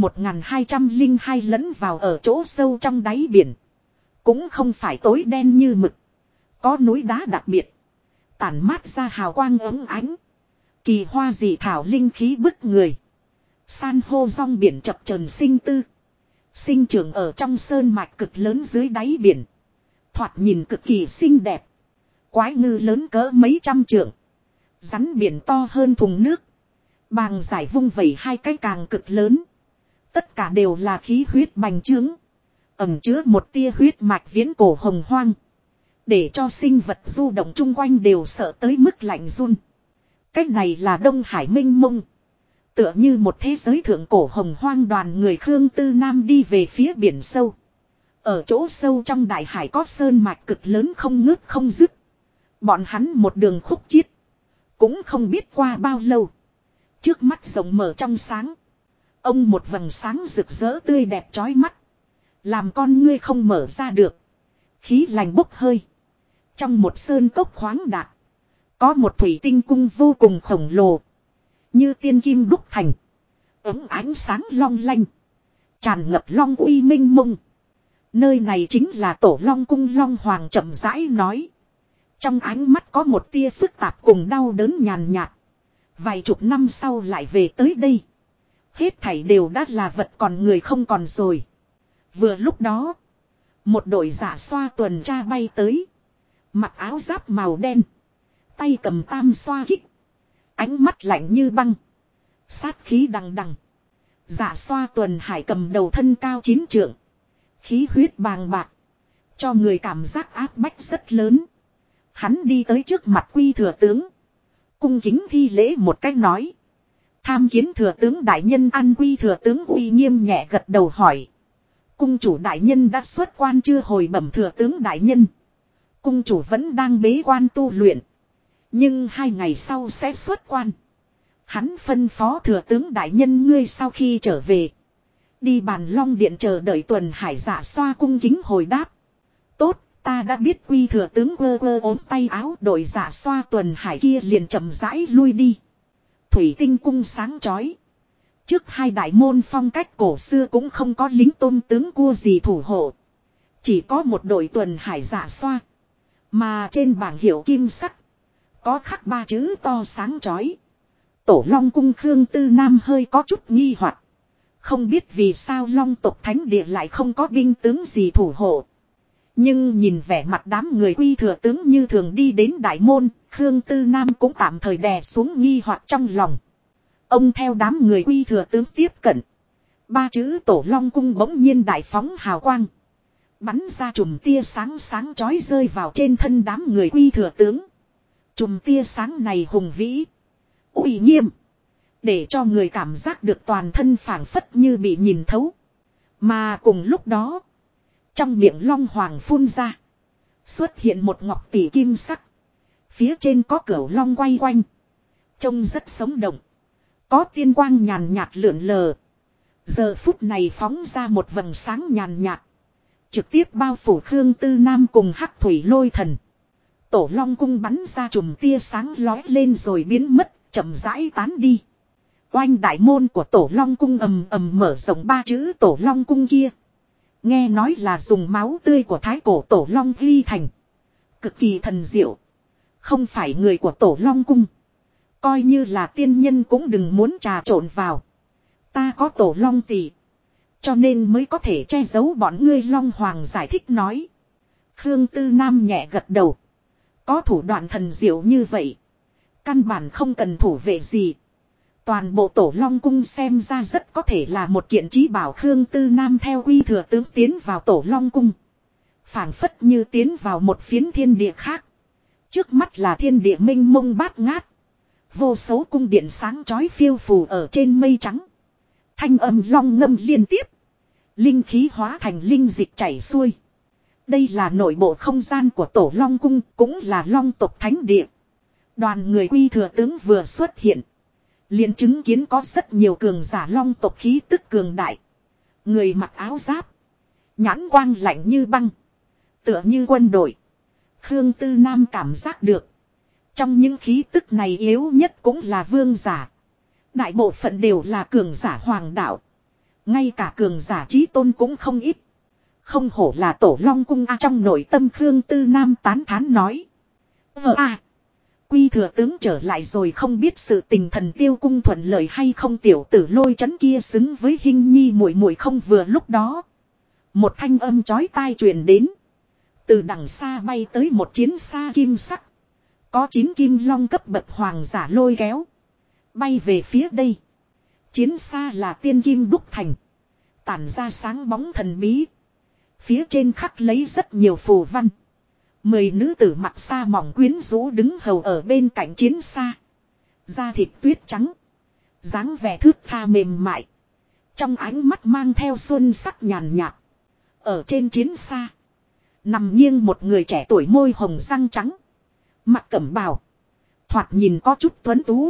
1202 lẫn vào ở chỗ sâu trong đáy biển. Cũng không phải tối đen như mực. Có núi đá đặc biệt. Tản mát ra hào quang ấm ánh. Kỳ hoa dị thảo linh khí bức người. San hô rong biển chập chờn sinh tư. Sinh trưởng ở trong sơn mạch cực lớn dưới đáy biển. Thoạt nhìn cực kỳ xinh đẹp. Quái ngư lớn cỡ mấy trăm trượng. Rắn biển to hơn thùng nước. Bàng giải vung vẩy hai cái càng cực lớn. Tất cả đều là khí huyết bành trướng. Ẩm chứa một tia huyết mạch viễn cổ hồng hoang. Để cho sinh vật du động chung quanh đều sợ tới mức lạnh run. Cách này là Đông Hải mênh mông. Tựa như một thế giới thượng cổ hồng hoang đoàn người Khương Tư Nam đi về phía biển sâu. Ở chỗ sâu trong đại hải có sơn mạch cực lớn không ngớt không dứt. Bọn hắn một đường khúc chiết. Cũng không biết qua bao lâu. Trước mắt rộng mở trong sáng. Ông một vầng sáng rực rỡ tươi đẹp chói mắt. Làm con ngươi không mở ra được. Khí lành bốc hơi. Trong một sơn cốc khoáng đạt. Có một thủy tinh cung vô cùng khổng lồ. Như tiên kim đúc thành. Ấm ánh sáng long lanh. Tràn ngập long uy minh mông. Nơi này chính là Tổ Long Cung. Long Hoàng chậm rãi nói. Trong ánh mắt có một tia phức tạp cùng đau đớn nhàn nhạt. Vài chục năm sau lại về tới đây. Hết thảy đều đã là vật còn người không còn rồi. Vừa lúc đó. Một đội giả xoa tuần tra bay tới. Mặc áo giáp màu đen. Tay cầm tam xoa kích. Ánh mắt lạnh như băng. Sát khí đằng đằng. Giả xoa tuần hải cầm đầu thân cao 9 trượng. Khí huyết bàng bạc. Cho người cảm giác áp bách rất lớn. Hắn đi tới trước mặt Quy Thừa Tướng. Cung kính thi lễ một cách nói. Tham kiến Thừa Tướng đại nhân. An Quy Thừa Tướng uy nghiêm nhẹ gật đầu hỏi. Cung chủ đại nhân đã xuất quan chưa? Hồi bẩm Thừa Tướng đại nhân. Cung chủ vẫn đang bế quan tu luyện. Nhưng 2 ngày sau sẽ xuất quan. Hắn phân phó Thừa Tướng đại nhân ngươi sau khi trở về. Đi Bàn Long Điện chờ đợi tuần hải giả xoa cung kính hồi đáp. Tốt, ta đã biết. Quy Thừa Tướng quơ quơ ốm tay áo. Đội giả xoa tuần hải kia liền chậm rãi lui đi. Thủy tinh cung sáng chói. Trước 2 đại môn phong cách cổ xưa cũng không có lính tôm tướng cua gì thủ hộ. Chỉ có một đội tuần hải giả xoa. Mà trên bảng hiệu kim sắt. Có khắc 3 chữ to sáng chói. Tổ Long Cung. Khương Tư Nam hơi có chút nghi hoặc. Không biết vì sao Long tộc thánh địa lại không có binh tướng gì thủ hộ. Nhưng nhìn vẻ mặt đám người Quy Thừa Tướng như thường đi đến đại môn. Khương Tư Nam cũng tạm thời đè xuống nghi hoặc trong lòng. Ông theo đám người Quy Thừa Tướng tiếp cận. 3 chữ Tổ Long Cung bỗng nhiên đại phóng hào quang. Bắn ra chùm tia sáng sáng chói rơi vào trên thân đám người Quy Thừa Tướng. Chùm tia sáng này hùng vĩ. Uy nghiêm. Để cho người cảm giác được toàn thân phảng phất như bị nhìn thấu. Mà cùng lúc đó. Trong miệng Long Hoàng phun ra. Xuất hiện một ngọc tỷ kim sắc. Phía trên có cửu long quay quanh. Trông rất sống động. Có tiên quang nhàn nhạt lượn lờ. Giờ phút này phóng ra một vầng sáng nhàn nhạt. Trực tiếp bao phủ Khương Tư Nam cùng Hắc Thủy Lôi Thần. Tổ Long cung bắn ra chùm tia sáng lói lên rồi biến mất, chậm rãi tán đi. Oanh đại môn của Tổ Long cung ầm ầm mở rộng 3 chữ Tổ Long cung kia. Nghe nói là dùng máu tươi của thái cổ Tổ Long ghi thành. Cực kỳ thần diệu. Không phải người của Tổ Long cung. Coi như là tiên nhân cũng đừng muốn trà trộn vào. Ta có Tổ Long tỷ. Cho nên mới có thể che giấu bọn ngươi. Long Hoàng giải thích nói. Khương Tư Nam nhẹ gật đầu. Có thủ đoạn thần diệu như vậy. Căn bản không cần thủ vệ gì. Toàn bộ Tổ Long cung xem ra rất có thể là một kiện trí bảo. Khương Tư Nam theo quy thừa tướng tiến vào Tổ Long cung. Phảng phất như tiến vào một phiến thiên địa khác. Trước mắt là thiên địa mênh mông bát ngát. Vô số cung điện sáng chói phiêu phù ở trên mây trắng. Thanh âm long ngâm liên tiếp. Linh khí hóa thành linh dịch chảy xuôi. Đây là nội bộ không gian của Tổ Long cung, cũng là Long tộc thánh địa. Đoàn người quy thừa tướng vừa xuất hiện. Liền chứng kiến có rất nhiều cường giả Long tộc khí tức cường đại. Người mặc áo giáp. Nhãn quang lạnh như băng. Tựa như quân đội. Khương Tư Nam cảm giác được. Trong những khí tức này yếu nhất cũng là vương giả. Đại bộ phận đều là cường giả hoàng đạo. Ngay cả cường giả chí tôn cũng không ít. Không hổ là Tổ Long cung a. Trong nội tâm Khương Tư Nam tán thán nói. Quy thừa tướng trở lại rồi, không biết sự tình Thần Tiêu cung thuận lợi hay không. Tiểu tử Lôi Chấn kia xứng với Hinh Nhi muội muội không. Vừa lúc đó, một thanh âm chói tai truyền đến. Từ đằng xa bay tới một chiến xa kim sắc. Có 9 kim long cấp bậc hoàng giả lôi kéo. Bay về phía đây. Chiến xa là tiên kim đúc thành. Tản ra sáng bóng thần bí. Phía trên khắc lấy rất nhiều phù văn. 10 nữ tử mặc sa mỏng quyến rũ đứng hầu ở bên cạnh chiến xa. Da thịt tuyết trắng. Dáng vẻ thướt tha mềm mại. Trong ánh mắt mang theo xuân sắc nhàn nhạt. Ở trên chiến xa. Nằm nghiêng một người trẻ tuổi, môi hồng răng trắng. Mặc cẩm bào. Thoạt nhìn có chút tuấn tú.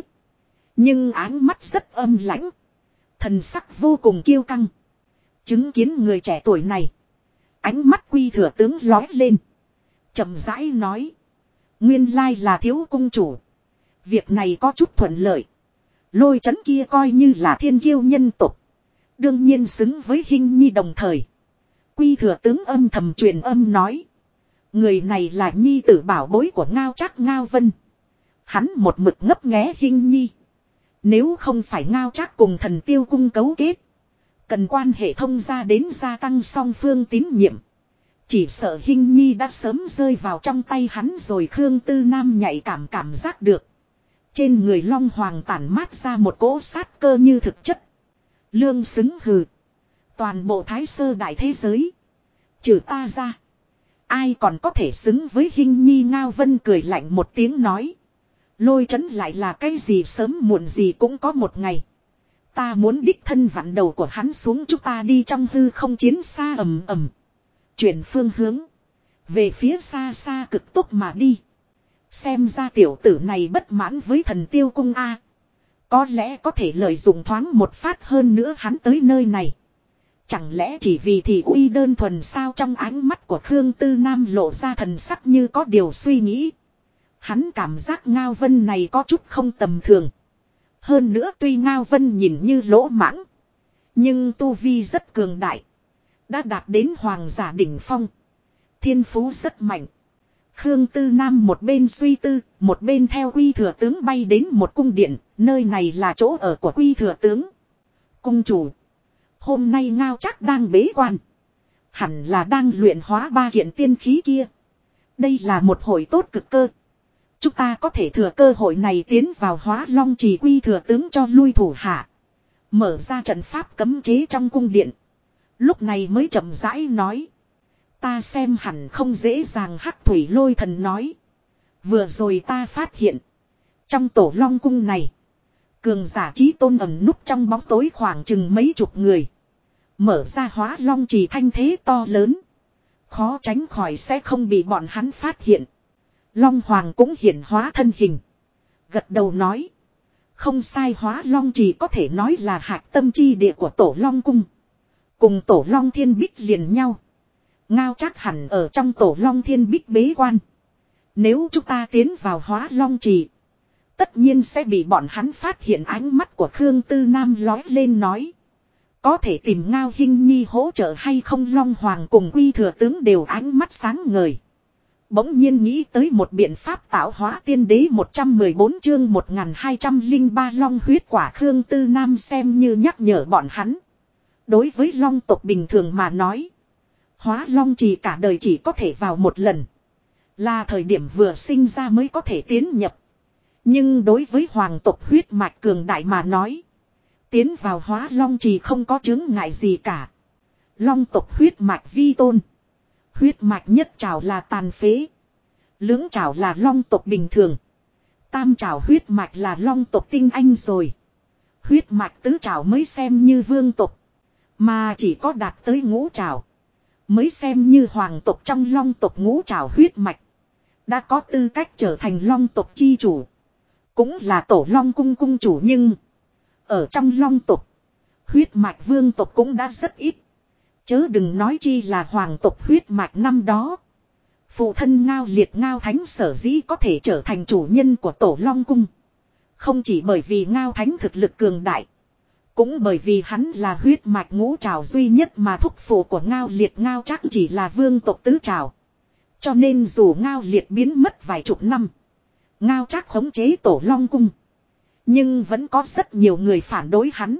Nhưng ánh mắt rất âm lãnh. Thần sắc vô cùng kiêu căng. Chứng kiến người trẻ tuổi này. Ánh mắt quy thừa tướng lói lên. Chậm rãi nói. Nguyên lai là thiếu cung chủ. Việc này có chút thuận lợi. Lôi Chấn kia coi như là thiên kiêu nhân tộc. Đương nhiên xứng với Hinh Nhi đồng thời. Quy thừa tướng âm thầm truyền âm nói. Người này là nhi tử bảo bối của Ngao Trác Ngao Vân. Hắn một mực ngấp nghé Hinh Nhi. Nếu không phải Ngao Trác cùng Thần Tiêu cung cấu kết. Cần quan hệ thông gia đến gia tăng song phương tín nhiệm. Chỉ sợ Hinh Nhi đã sớm rơi vào trong tay hắn rồi. Khương Tư Nam nhạy cảm giác được. Trên người Long Hoàng tản mát ra một cỗ sát cơ như thực chất. Lương xứng hừ. Toàn bộ Thái Sơ đại thế giới. Trừ ta ra. Ai còn có thể xứng với Hinh Nhi. Ngao Vân cười lạnh một tiếng nói. Lôi Chấn lại là cái gì, sớm muộn gì cũng có một ngày. Ta muốn đích thân vặn đầu của hắn xuống. Chúng ta đi trong hư không chiến xa ầm ầm. Chuyển phương hướng. Về phía xa xa cực tốc mà đi. Xem ra tiểu tử này bất mãn với Thần Tiêu cung a. Có lẽ có thể lợi dụng thoáng một phát, hơn nữa hắn tới nơi này. Chẳng lẽ chỉ vì thị uy đơn thuần sao? Trong ánh mắt của Khương Tư Nam lộ ra thần sắc như có điều suy nghĩ. Hắn cảm giác Ngao Vân này có chút không tầm thường. Hơn nữa tuy Ngao Vân nhìn như lỗ mãng. Nhưng tu vi rất cường đại. Đã đạt đến hoàng giả đỉnh phong. Thiên phú rất mạnh. Khương Tư Nam một bên suy tư, một bên theo quy thừa tướng bay đến một cung điện. Nơi này là chỗ ở của quy thừa tướng. Cung chủ. Hôm nay Ngao Trác đang bế quan. Hẳn là đang luyện hóa 3 kiện tiên khí kia. Đây là một hội tốt cực cơ. Chúng ta có thể thừa cơ hội này tiến vào Hóa Long Trì. Quy thừa tướng cho lui thủ hạ. Mở ra trận pháp cấm chế trong cung điện. Lúc này mới chậm rãi nói. Ta xem hẳn không dễ dàng. Hắc Thủy Lôi Thần nói. Vừa rồi ta phát hiện. Trong Tổ Long cung này. Cường giả chí tôn ẩn núp trong bóng tối khoảng chừng mấy chục người. Mở ra Hóa Long Trì thanh thế to lớn. Khó tránh khỏi sẽ không bị bọn hắn phát hiện. Long Hoàng cũng hiển hóa thân hình. Gật đầu nói. Không sai, Hóa Long Trì có thể nói là hạch tâm chi địa của Tổ Long cung. Cùng Tổ Long Thiên Bích liền nhau. Ngao Trác hẳn ở trong tổ long thiên bích bế quan. Nếu chúng ta tiến vào hóa long trì, tất nhiên sẽ bị bọn hắn phát hiện. Ánh mắt của Khương Tư Nam lói lên nói. Có thể tìm Ngao Hinh Nhi hỗ trợ hay không? Long Hoàng cùng Quy Thừa Tướng đều ánh mắt sáng ngời. Bỗng nhiên nghĩ tới một biện pháp tạo hóa tiên đế. 114 chương 1203 long huyết quả. Khương Tư Nam xem như nhắc nhở bọn hắn. Đối với long tộc bình thường mà nói, hóa long trì cả đời chỉ có thể vào một lần. Là thời điểm vừa sinh ra mới có thể tiến nhập. Nhưng đối với hoàng tộc huyết mạch cường đại mà nói, tiến vào hóa long trì không có chướng ngại gì cả. Long tộc huyết mạch vi tôn. Huyết mạch nhất trảo là tàn phế. Lưỡng trảo là long tộc bình thường. Tam trảo huyết mạch là long tộc tinh anh rồi. Huyết mạch tứ trảo mới xem như vương tộc. Mà chỉ có đạt tới ngũ trảo mới xem như hoàng tộc. Trong long tộc ngũ trảo huyết mạch đã có tư cách trở thành long tộc chi chủ, cũng là tổ long cung cung chủ. Nhưng ở trong long tộc, huyết mạch vương tộc cũng đã rất ít. Chớ đừng nói chi là hoàng tộc huyết mạch. Năm đó phụ thân Ngao Liệt Ngao Thánh sở dĩ có thể trở thành chủ nhân của tổ long cung, không chỉ bởi vì Ngao Thánh thực lực cường đại, cũng bởi vì hắn là huyết mạch ngũ trảo duy nhất mà thúc phụ của Ngao Liệt Ngao Trác chỉ là vương tộc tứ trảo. Cho nên dù Ngao Liệt biến mất vài chục năm, Ngao Trác khống chế tổ long cung, nhưng vẫn có rất nhiều người phản đối hắn,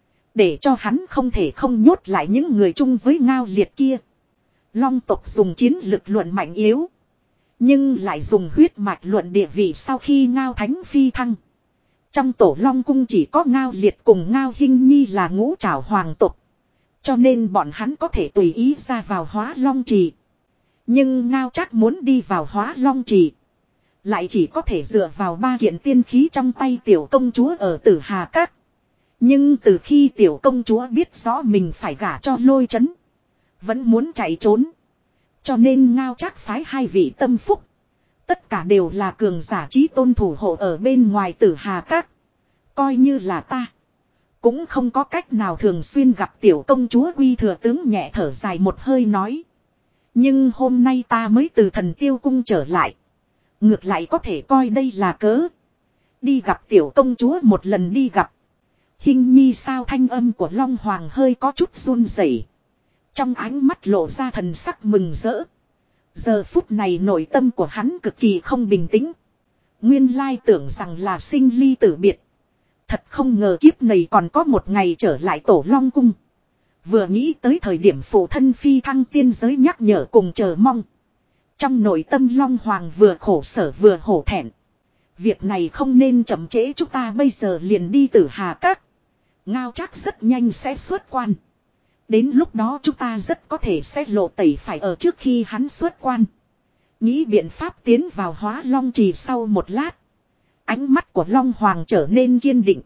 để cho hắn không thể không nhốt lại những người chung với Ngao Liệt kia. Long tộc dùng chiến lực luận mạnh yếu, nhưng lại dùng huyết mạch luận địa vị. Sau khi Ngao Thánh phi thăng, trong tổ long cung chỉ có Ngao Liệt cùng Ngao Hinh Nhi là ngũ trảo hoàng tộc, cho nên bọn hắn có thể tùy ý ra vào hóa long trì. Nhưng Ngao Trác muốn đi vào hóa long trì, lại chỉ có thể dựa vào 3 kiện tiên khí trong tay tiểu công chúa ở Tử Hà Các. Nhưng từ khi tiểu công chúa biết rõ mình phải gả cho Lôi Chấn, vẫn muốn chạy trốn, cho nên Ngao Trác phái 2 vị tâm phúc, tất cả đều là cường giả chí tôn thủ hộ ở bên ngoài Tử Hà Các. Coi như là ta, cũng không có cách nào thường xuyên gặp tiểu công chúa. Quy Thừa Tướng nhẹ thở dài một hơi nói. Nhưng hôm nay ta mới từ Thần Tiêu Cung trở lại, ngược lại có thể coi đây là cớ, đi gặp tiểu công chúa một lần. Đi gặp Hinh Nhi sao? Thanh âm của Long Hoàng hơi có chút run rẩy, trong ánh mắt lộ ra thần sắc mừng rỡ. Giờ phút này nội tâm của hắn cực kỳ không bình tĩnh. Nguyên lai tưởng rằng là sinh ly tử biệt, thật không ngờ kiếp này còn có một ngày trở lại tổ long cung. Vừa nghĩ tới thời điểm phụ thân phi thăng tiên giới nhắc nhở cùng chờ mong, trong nội tâm Long Hoàng vừa khổ sở vừa hổ thẹn. Việc này không nên chậm trễ, chúng ta bây giờ liền đi Tử Hà Các. Ngao Trác rất nhanh sẽ xuất quan, đến lúc đó chúng ta rất có thể sẽ lộ tẩy. Phải ở trước khi hắn xuất quan, nghĩ biện pháp tiến vào hóa long trì. Sau một lát, ánh mắt của Long Hoàng trở nên kiên định.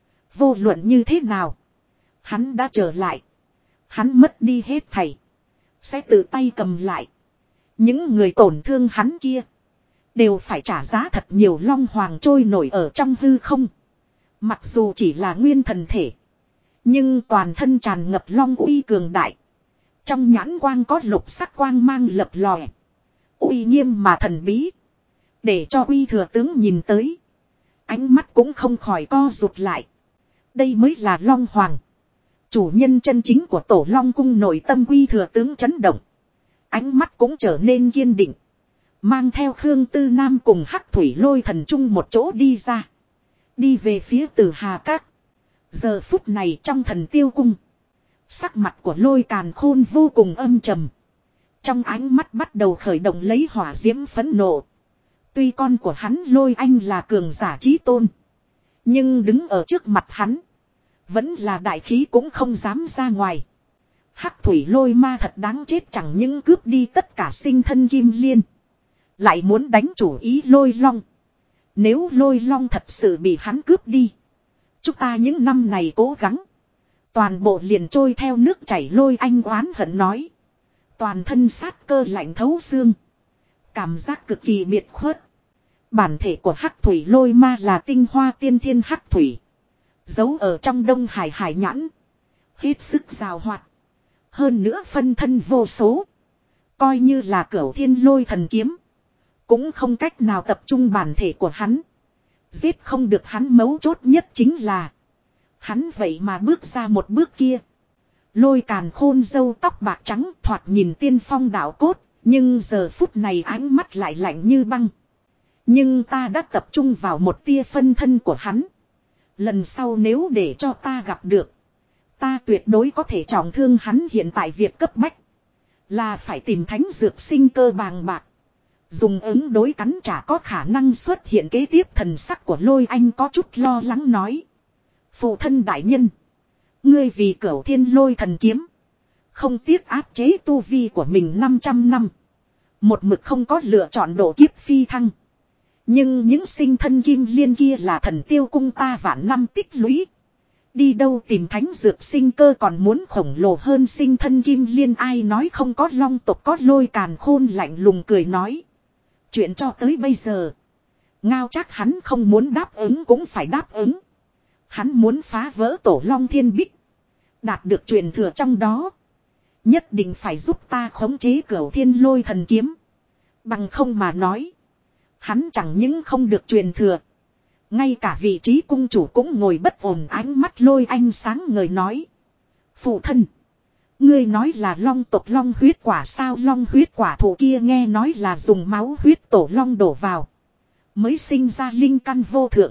Vô luận như thế nào, hắn đã trở lại, hắn mất đi hết thảy sẽ tự tay cầm lại. Những người tổn thương hắn kia đều phải trả giá thật nhiều. Long Hoàng trôi nổi ở trong hư không, mặc dù chỉ là nguyên thần thể, nhưng toàn thân tràn ngập long uy cường đại. Trong nhãn quang có lục sắc quang mang lập lòe, uy nghiêm mà thần bí, để cho Quy Thừa Tướng nhìn tới, ánh mắt cũng không khỏi co rụt lại. Đây mới là Long Hoàng, chủ nhân chân chính của tổ long cung. Nội tâm Quy Thừa Tướng chấn động, ánh mắt cũng trở nên kiên định, mang theo Khương Tư Nam cùng Hắc Thủy Lôi Thần chung một chỗ đi ra, đi về phía Tử Hà Các. Giờ phút này trong Thần Tiêu Cung, sắc mặt của Lôi Càn Khôn vô cùng âm trầm, trong ánh mắt bắt đầu khởi động lấy hỏa diễm phẫn nộ. Tuy con của hắn Lôi Anh là cường giả chí tôn, nhưng đứng ở trước mặt hắn, vẫn là đại khí cũng không dám ra ngoài. Hắc Thủy Lôi Ma thật đáng chết, chẳng những cướp đi tất cả sinh thân Kim Liên, lại muốn đánh chủ ý Lôi Long. Nếu Lôi Long thật sự bị hắn cướp đi, chúng ta những năm này cố gắng toàn bộ liền trôi theo nước chảy. Lôi Anh oán hận nói, toàn thân sát cơ lạnh thấu xương, cảm giác cực kỳ biệt khuất. Bản thể của Hắc Thủy Lôi Ma là tinh hoa tiên thiên hắc thủy, giấu ở trong Đông Hải hải nhãn, hết sức rào hoạt, hơn nữa phân thân vô số, Coi như là Cửu Thiên Lôi Thần Kiếm. Cũng không cách nào tập trung bản thể của hắn. Giết không được hắn, mấu chốt nhất chính là. Hắn vậy mà bước ra một bước kia. Lôi Càn Khôn râu tóc bạc trắng thoạt nhìn tiên phong đạo cốt. Nhưng giờ phút này ánh mắt lại lạnh như băng. Nhưng ta đã tập trung vào một tia phân thân của hắn. Lần sau nếu để cho ta gặp được. Ta tuyệt đối có thể trọng thương hắn. Hiện tại việc cấp bách là phải tìm thánh dược sinh cơ bàng bạc. Dùng ứng đối cắn trả có khả năng xuất hiện kế tiếp. Thần sắc của Lôi Anh có chút lo lắng nói. Phụ thân đại nhân. Ngươi vì Cửu Thiên Lôi Thần Kiếm. Không tiếc áp chế tu vi của mình 500 năm. Một mực không có lựa chọn độ kiếp phi thăng. Nhưng những sinh thân kim liên kia là Thần Tiêu cung ta vạn năm tích lũy. Đi đâu tìm thánh dược sinh cơ còn muốn khổng lồ hơn sinh thân kim liên. Ai nói không có long tộc có. Lôi Càn Khôn lạnh lùng cười nói. Chuyện cho tới bây giờ. Ngao chắc hắn không muốn đáp ứng cũng phải đáp ứng. Hắn muốn phá vỡ tổ long thiên bích. Đạt được truyền thừa trong đó. Nhất định phải giúp ta khống chế Cửu Thiên Lôi Thần Kiếm. Bằng không mà nói. Hắn chẳng những không được truyền thừa. Ngay cả vị trí cung chủ cũng ngồi bất ổn. Ánh mắt Lôi Anh sáng ngời nói. Phụ thân. Ngươi nói là long tộc long huyết quả sao? Long huyết quả thụ kia nghe nói là dùng máu huyết tổ long đổ vào. Mới sinh ra linh căn vô thượng.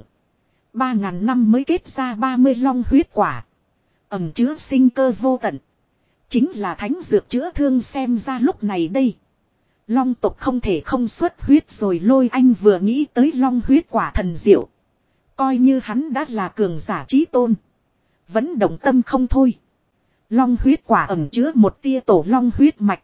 3.000 năm mới kết ra 30 long huyết quả. Ẩm chứa sinh cơ vô tận. Chính là thánh dược chữa thương. Xem ra lúc này đây. Long tộc không thể không xuất huyết rồi. Lôi Anh vừa nghĩ tới long huyết quả thần diệu. Coi như hắn đã là cường giả chí tôn. Vẫn động tâm không thôi. Long huyết quả ẩn chứa một tia tổ long huyết mạch.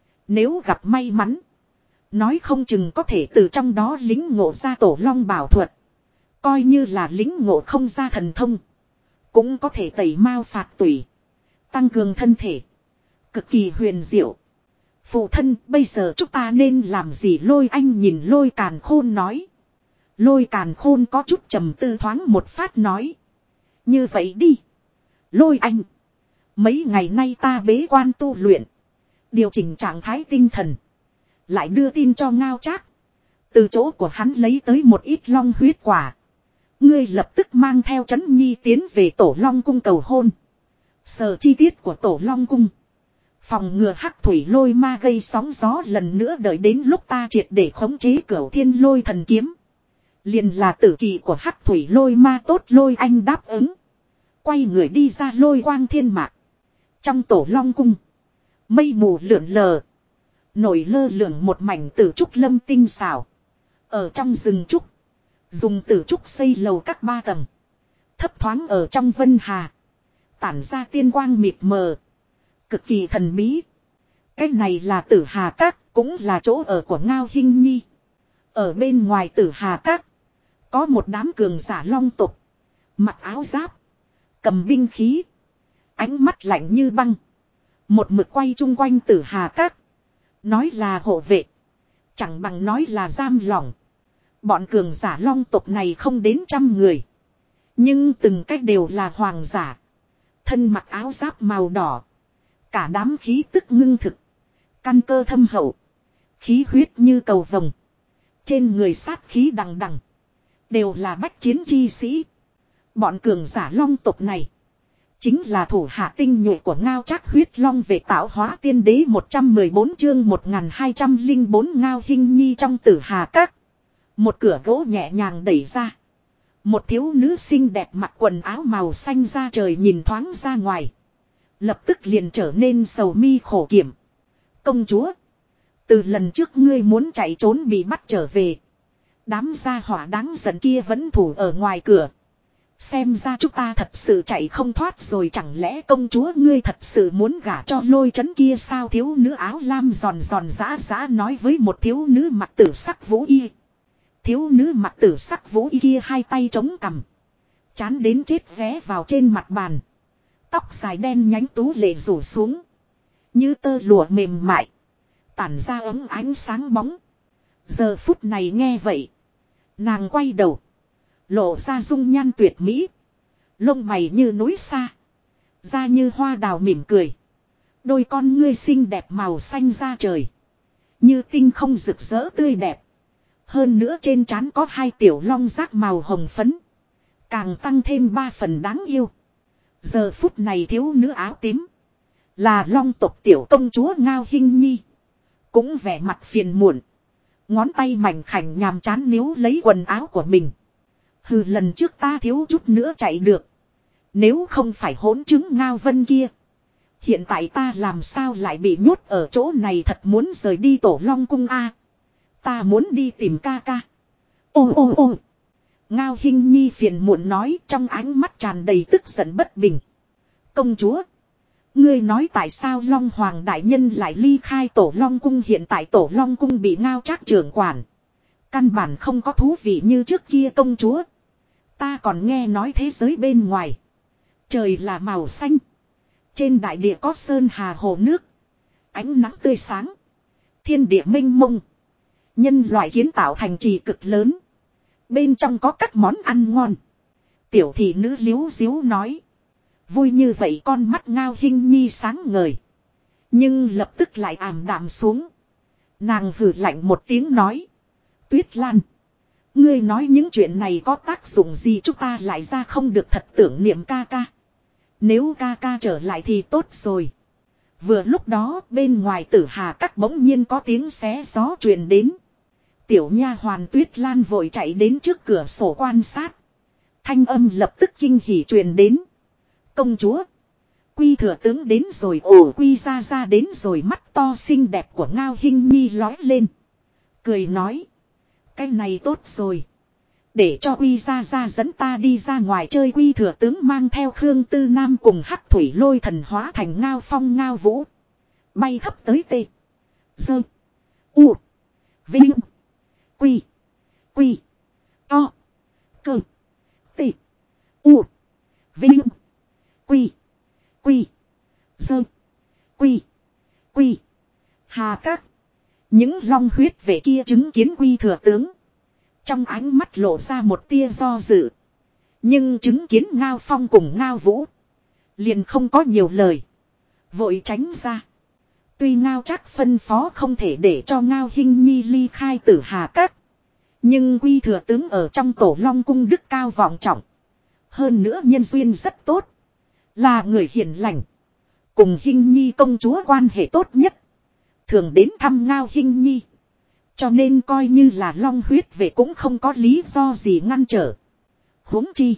Nếu gặp may mắn. Nói không chừng có thể từ trong đó lính ngộ ra tổ long bảo thuật. Coi như là lính ngộ không ra thần thông. Cũng có thể tẩy mao phạt tủy. Tăng cường thân thể. Cực kỳ huyền diệu. Phụ thân, bây giờ chúng ta nên làm gì? Lôi Anh nhìn Lôi Càn Khôn nói. Lôi Càn Khôn có chút trầm tư thoáng một phát nói. Như vậy đi. Lôi Anh. Mấy ngày nay ta bế quan tu luyện. Điều chỉnh trạng thái tinh thần. Lại đưa tin cho Ngao Trác. Từ chỗ của hắn lấy tới một ít long huyết quả. Ngươi lập tức mang theo Trấn Nhi tiến về Tổ Long cung cầu hôn. Sở chi tiết của Tổ Long cung. Phòng ngừa hắc thủy lôi ma gây sóng gió lần nữa. Đợi đến lúc ta triệt để khống chế Cửu Thiên Lôi Thần Kiếm. Liền là tử kỳ của hắc thủy lôi ma. Tốt. Lôi Anh đáp ứng. Quay người đi ra Lôi Quang Thiên Mạc. Trong Tổ Long cung. Mây mù lượn lờ. Nổi lơ lửng một mảnh tử trúc lâm tinh xảo. Ở trong rừng trúc. Dùng tử trúc xây lầu các 3 tầng. Thấp thoáng ở trong vân hà. Tản ra tiên quang mịt mờ. Cực kỳ thần bí. Cái này là Tử Hà Các. Cũng là chỗ ở của Ngao Hinh Nhi. Ở bên ngoài Tử Hà Các. Có một đám cường giả long tộc. Mặc áo giáp. Cầm binh khí. Ánh mắt lạnh như băng. Một mực quay chung quanh Tử Hà Các. Nói là hộ vệ. Chẳng bằng nói là giam lỏng. Bọn cường giả long tộc này không đến 100 người. Nhưng từng cách đều là hoàng giả. Thân mặc áo giáp màu đỏ. Cả đám khí tức ngưng thực. Căn cơ thâm hậu. Khí huyết như cầu vồng. Trên người sát khí đằng đằng. Đều là bách chiến chi sĩ. Bọn cường giả long tộc này. Chính là thủ hạ tinh nhuệ của Ngao Trác huyết long về tạo hóa tiên đế. 114 chương 1204 Ngao Hinh Nhi trong Tử Hà Các. Một cửa gỗ nhẹ nhàng đẩy ra. Một thiếu nữ xinh đẹp mặc quần áo màu xanh ra trời nhìn thoáng ra ngoài. Lập tức liền trở nên sầu mi khổ kiểm. Công chúa. Từ lần trước ngươi muốn chạy trốn bị bắt trở về. Đám gia hỏa đáng giận kia vẫn thủ ở ngoài cửa. Xem ra chúng ta thật sự chạy không thoát rồi. Chẳng lẽ công chúa ngươi thật sự muốn gả cho Lôi Trấn kia sao? Thiếu nữ áo lam giòn giòn giã giã nói với một thiếu nữ mặc tử sắc vũ y. Thiếu nữ mặc tử sắc vũ y kia hai tay chống cằm. Chán đến chết vé vào trên mặt bàn. Tóc dài đen nhánh tú lệ rủ xuống. Như tơ lụa mềm mại. Tản ra ấm ánh sáng bóng. Giờ phút này nghe vậy. Nàng quay đầu. Lộ ra dung nhan tuyệt mỹ. Lông mày như núi xa. Da như hoa đào mỉm cười. Đôi con ngươi xinh đẹp màu xanh da trời. Như tinh không rực rỡ tươi đẹp. Hơn nữa trên trán có 2 tiểu long giác màu hồng phấn. Càng tăng thêm 3 phần đáng yêu. Giờ phút này thiếu nữ áo tím. Là long tộc tiểu công chúa Ngao Hinh Nhi. Cũng vẻ mặt phiền muộn. Ngón tay mảnh khảnh nhàm chán níu lấy quần áo của mình. Hừ, lần trước ta thiếu chút nữa chạy được. Nếu không phải hỗn chứng Ngao Vân kia. Hiện tại ta làm sao lại bị nhốt ở chỗ này, thật muốn rời đi Tổ Long Cung a. Ta muốn đi tìm ca ca. Ô ô ô. Ngao Hinh Nhi phiền muộn nói, trong ánh mắt tràn đầy tức giận bất bình. Công chúa. Ngươi nói tại sao Long Hoàng đại nhân lại ly khai Tổ Long Cung, hiện tại Tổ Long Cung bị Ngao Trác trưởng quản. Căn bản không có thú vị như trước kia công chúa. Ta còn nghe nói thế giới bên ngoài. Trời là màu xanh. Trên đại địa có sơn hà hồ nước. Ánh nắng tươi sáng. Thiên địa mênh mông. Nhân loại kiến tạo thành trì cực lớn. Bên trong có các món ăn ngon. Tiểu thị nữ liếu diếu nói. Vui như vậy con mắt Ngao Hinh Nhi sáng ngời. Nhưng lập tức lại ảm đạm xuống. Nàng hừ lạnh một tiếng nói. Tuyết Lan. Ngươi nói những chuyện này có tác dụng gì, chúng ta lại ra không được thật tưởng niệm ca ca. Nếu ca ca trở lại thì tốt rồi. Vừa lúc đó bên ngoài Tử Hà Các bỗng nhiên có tiếng xé gió truyền đến. Tiểu nha hoàn Tuyết Lan vội chạy đến trước cửa sổ quan sát. Thanh âm lập tức kinh hỉ truyền đến. Công chúa. Quy thừa tướng đến rồi, ồ Quy ra ra đến rồi, mắt to xinh đẹp của Ngao Hinh Nhi lói lên. Cười nói. Cái này tốt rồi. Để cho Quy ra ra dẫn ta đi ra ngoài chơi. Quy thừa tướng mang theo Khương Tư Nam cùng Hắc Thủy Lôi thần hóa thành Ngao Phong Ngao Vũ. Bay thấp tới tê. Dơ. U. Vinh. Quy. Quy. To. Cơ. Tê. U. Vinh. Quy. Quy. Dơ. Quy. Quy. Hà Các. Những long huyết vệ kia chứng kiến Quy thừa tướng. Trong ánh mắt lộ ra một tia do dự. Nhưng chứng kiến Ngao Phong cùng Ngao Vũ. Liền không có nhiều lời. Vội tránh ra. Tuy Ngao Trác phân phó không thể để cho Ngao Hinh Nhi ly khai Tử Hà Các. Nhưng Quy thừa tướng ở trong Tổ Long Cung đức cao vọng trọng. Hơn nữa nhân duyên rất tốt. Là người hiền lành. Cùng Hinh Nhi công chúa quan hệ tốt nhất. Thường đến thăm Ngao Hinh Nhi. Cho nên coi như là long huyết về cũng không có lý do gì ngăn trở. Huống chi.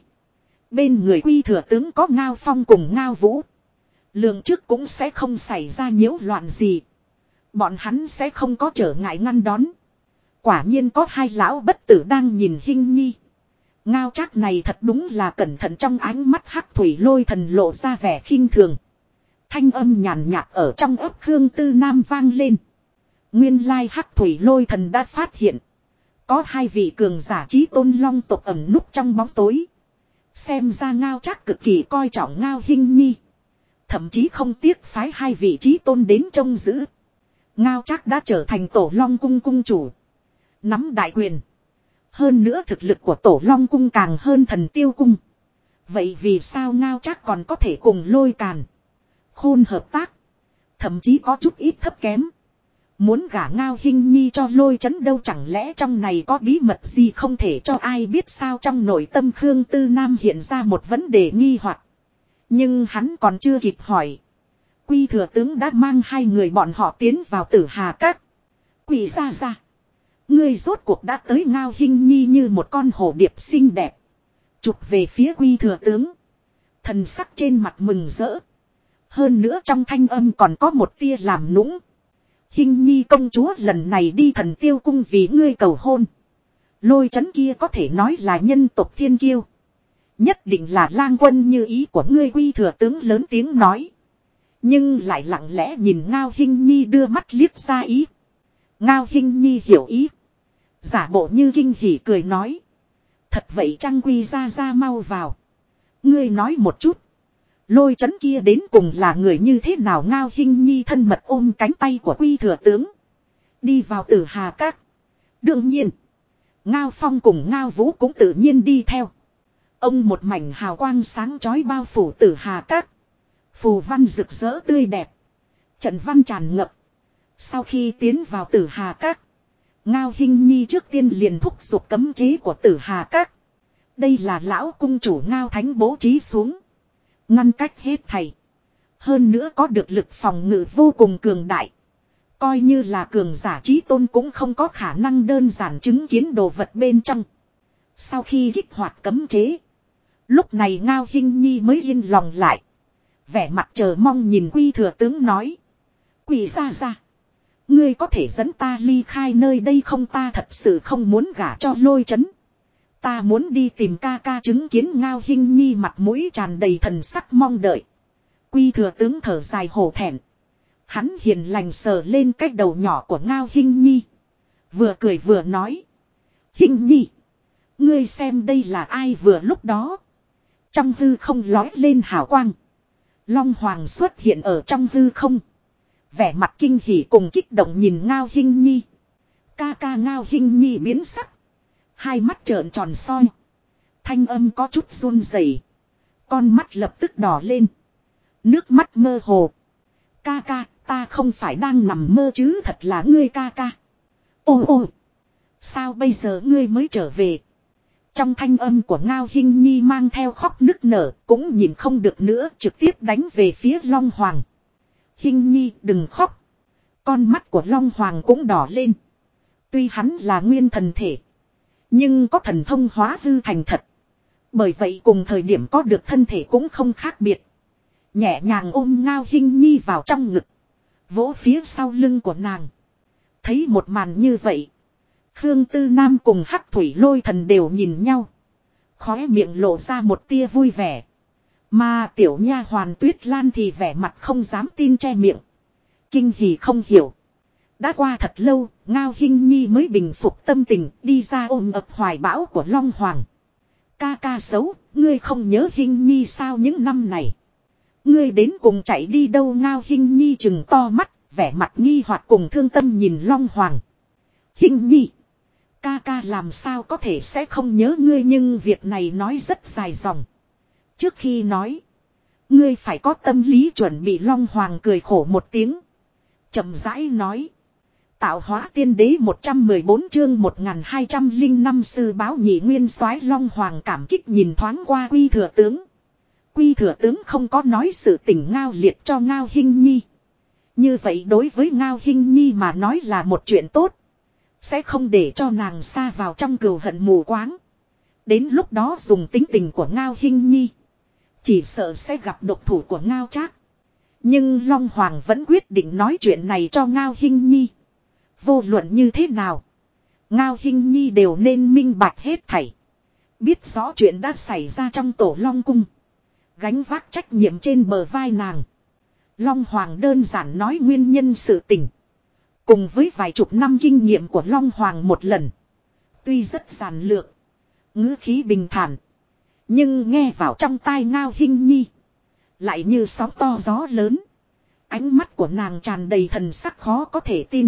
Bên người Quy thừa tướng có Ngao Phong cùng Ngao Vũ. Lượng trước cũng sẽ không xảy ra nhiễu loạn gì. Bọn hắn sẽ không có trở ngại ngăn đón. Quả nhiên có 2 lão bất tử đang nhìn Hinh Nhi. Ngao Trác này thật đúng là cẩn thận, trong ánh mắt Hắc Thủy Lôi thần lộ ra vẻ khinh thường. Thanh âm nhàn nhạt ở trong ấp Khương Tư Nam vang lên. Nguyên lai Hắc Thủy Lôi thần đã phát hiện. Có 2 vị cường giả chí tôn long tộc ẩn núp trong bóng tối. Xem ra Ngao Trác cực kỳ coi trọng Ngao Hinh Nhi. Thậm chí không tiếc phái 2 vị chí tôn đến trông giữ. Ngao Trác đã trở thành Tổ Long Cung cung chủ. Nắm đại quyền. Hơn nữa thực lực của Tổ Long Cung càng hơn Thần Tiêu Cung. Vậy vì sao Ngao Trác còn có thể cùng Lôi Càn, Khôn hợp tác. Thậm chí có chút ít thấp kém. Muốn gả Ngao Hinh Nhi cho Lôi Chấn đâu, chẳng lẽ trong này có bí mật gì không thể cho ai biết sao? Trong nội tâm Khương Tư Nam hiện ra một vấn đề nghi hoặc. Nhưng hắn còn chưa kịp hỏi. Quy thừa tướng đã mang 2 người bọn họ tiến vào Tử Hà Các. Quy ra ra. Ngươi rốt cuộc đã tới. Ngao Hinh Nhi như một con hổ điệp xinh đẹp. Chụp về phía Quy thừa tướng. Thần sắc trên mặt mừng rỡ. Hơn nữa trong thanh âm còn có một tia làm nũng. Hinh Nhi công chúa lần này đi Thần Tiêu Cung vì ngươi cầu hôn. Lôi Chấn kia có thể nói là nhân tộc thiên kiêu. Nhất định là lang quân như ý của ngươi. Quy thừa tướng lớn tiếng nói. Nhưng lại lặng lẽ nhìn Ngao Hinh Nhi đưa mắt liếc ra ý. Ngao Hinh Nhi hiểu ý. Giả bộ như kinh hỉ cười nói. Thật vậy chăng? Quy ra ra mau vào. Ngươi nói một chút. Lôi Chấn kia đến cùng là người như thế nào? Ngao Hinh Nhi thân mật ôm cánh tay của Quy thừa tướng. Đi vào Tử Hà Các. Đương nhiên. Ngao Phong cùng Ngao Vũ cũng tự nhiên đi theo. Ông một mảnh hào quang sáng chói bao phủ Tử Hà Các. Phù văn rực rỡ tươi đẹp. Trận văn tràn ngập. Sau khi tiến vào Tử Hà Các, Ngao Hinh Nhi trước tiên liền thúc giục cấm chế của Tử Hà Các. Đây là lão cung chủ Ngao Thánh bố trí xuống, ngăn cách hết thảy. Hơn nữa có được lực phòng ngự vô cùng cường đại. Coi như là cường giả chí tôn cũng không có khả năng đơn giản chứng kiến đồ vật bên trong. Sau khi kích hoạt cấm chế, lúc này Ngao Hinh Nhi mới yên lòng lại. Vẻ mặt chờ mong nhìn Quy Thừa Tướng nói. Quỳ ra. Ngươi có thể dẫn ta ly khai nơi đây không, ta thật sự không muốn gả cho Lôi Chấn. Ta muốn đi tìm ca ca chứng kiến. Ngao Hinh Nhi mặt mũi tràn đầy thần sắc mong đợi. Quy Thừa Tướng thở dài hổ thẹn. Hắn hiền lành sờ lên cái đầu nhỏ của Ngao Hinh Nhi. Vừa cười vừa nói. Hinh Nhi, ngươi xem đây là ai? Vừa lúc đó, trong hư không lói lên hào quang. Long Hoàng xuất hiện ở trong hư không. Vẻ mặt kinh hỉ cùng kích động nhìn Ngao Hinh Nhi. Ca ca. Ngao Hinh Nhi biến sắc. Hai mắt trợn tròn soi. Thanh âm có chút run rẩy. Con mắt lập tức đỏ lên. Nước mắt mơ hồ. Ca ca, ta không phải đang nằm mơ chứ, thật là ngươi ca ca. Ôi, sao bây giờ ngươi mới trở về? Trong thanh âm của Ngao Hinh Nhi mang theo khóc nức nở, cũng nhìn không được nữa, trực tiếp đánh về phía Long Hoàng. Hinh Nhi đừng khóc. Con mắt của Long Hoàng cũng đỏ lên. Tuy hắn là nguyên thần thể, nhưng có thần thông hóa hư thành thật. Bởi vậy cùng thời điểm có được thân thể cũng không khác biệt. Nhẹ nhàng ôm Ngao Hinh Nhi vào trong ngực, vỗ phía sau lưng của nàng. Thấy một màn như vậy, Khương Tư Nam cùng Hắc Thủy Lôi Thần đều nhìn nhau, khóe miệng lộ ra một tia vui vẻ. Mà tiểu nha hoàn Tuyết Lan thì vẻ mặt không dám tin che miệng, kinh hỉ không hiểu. Đã qua thật lâu, Ngao Hinh Nhi mới bình phục tâm tình, đi ra ôm ập hoài bão của Long Hoàng. Ca ca xấu, ngươi không nhớ Hinh Nhi sao? Những năm này ngươi đến cùng chạy đi đâu? Ngao Hinh Nhi trừng to mắt, vẻ mặt nghi hoặc cùng thương tâm nhìn Long Hoàng. Hinh Nhi, ca ca làm sao có thể sẽ không nhớ ngươi, nhưng việc này nói rất dài dòng. Trước khi nói, ngươi phải có tâm lý chuẩn bị. Long Hoàng cười khổ một tiếng, chậm rãi nói. Tạo hóa tiên đế 114 chương 1205 sư báo nhị nguyên soái. Long Hoàng cảm kích nhìn thoáng qua Quy Thừa Tướng. Quy Thừa Tướng không có nói sự tình Ngao Liệt cho Ngao Hinh Nhi. Như vậy đối với Ngao Hinh Nhi mà nói là một chuyện tốt. Sẽ không để cho nàng sa vào trong cừu hận mù quáng. Đến lúc đó dùng tính tình của Ngao Hinh Nhi, chỉ sợ sẽ gặp độc thủ của Ngao Trác. Nhưng Long Hoàng vẫn quyết định nói chuyện này cho Ngao Hinh Nhi. Vô luận như thế nào, Ngao Hinh Nhi đều nên minh bạch hết thảy. Biết rõ chuyện đã xảy ra trong Tổ Long Cung, gánh vác trách nhiệm trên bờ vai nàng. Long Hoàng đơn giản nói nguyên nhân sự tình, cùng với vài chục năm kinh nghiệm của Long Hoàng một lần. Tuy rất giản lược, ngữ khí bình thản, nhưng nghe vào trong tai Ngao Hinh Nhi lại như sóng to gió lớn. Ánh mắt của nàng tràn đầy thần sắc khó có thể tin.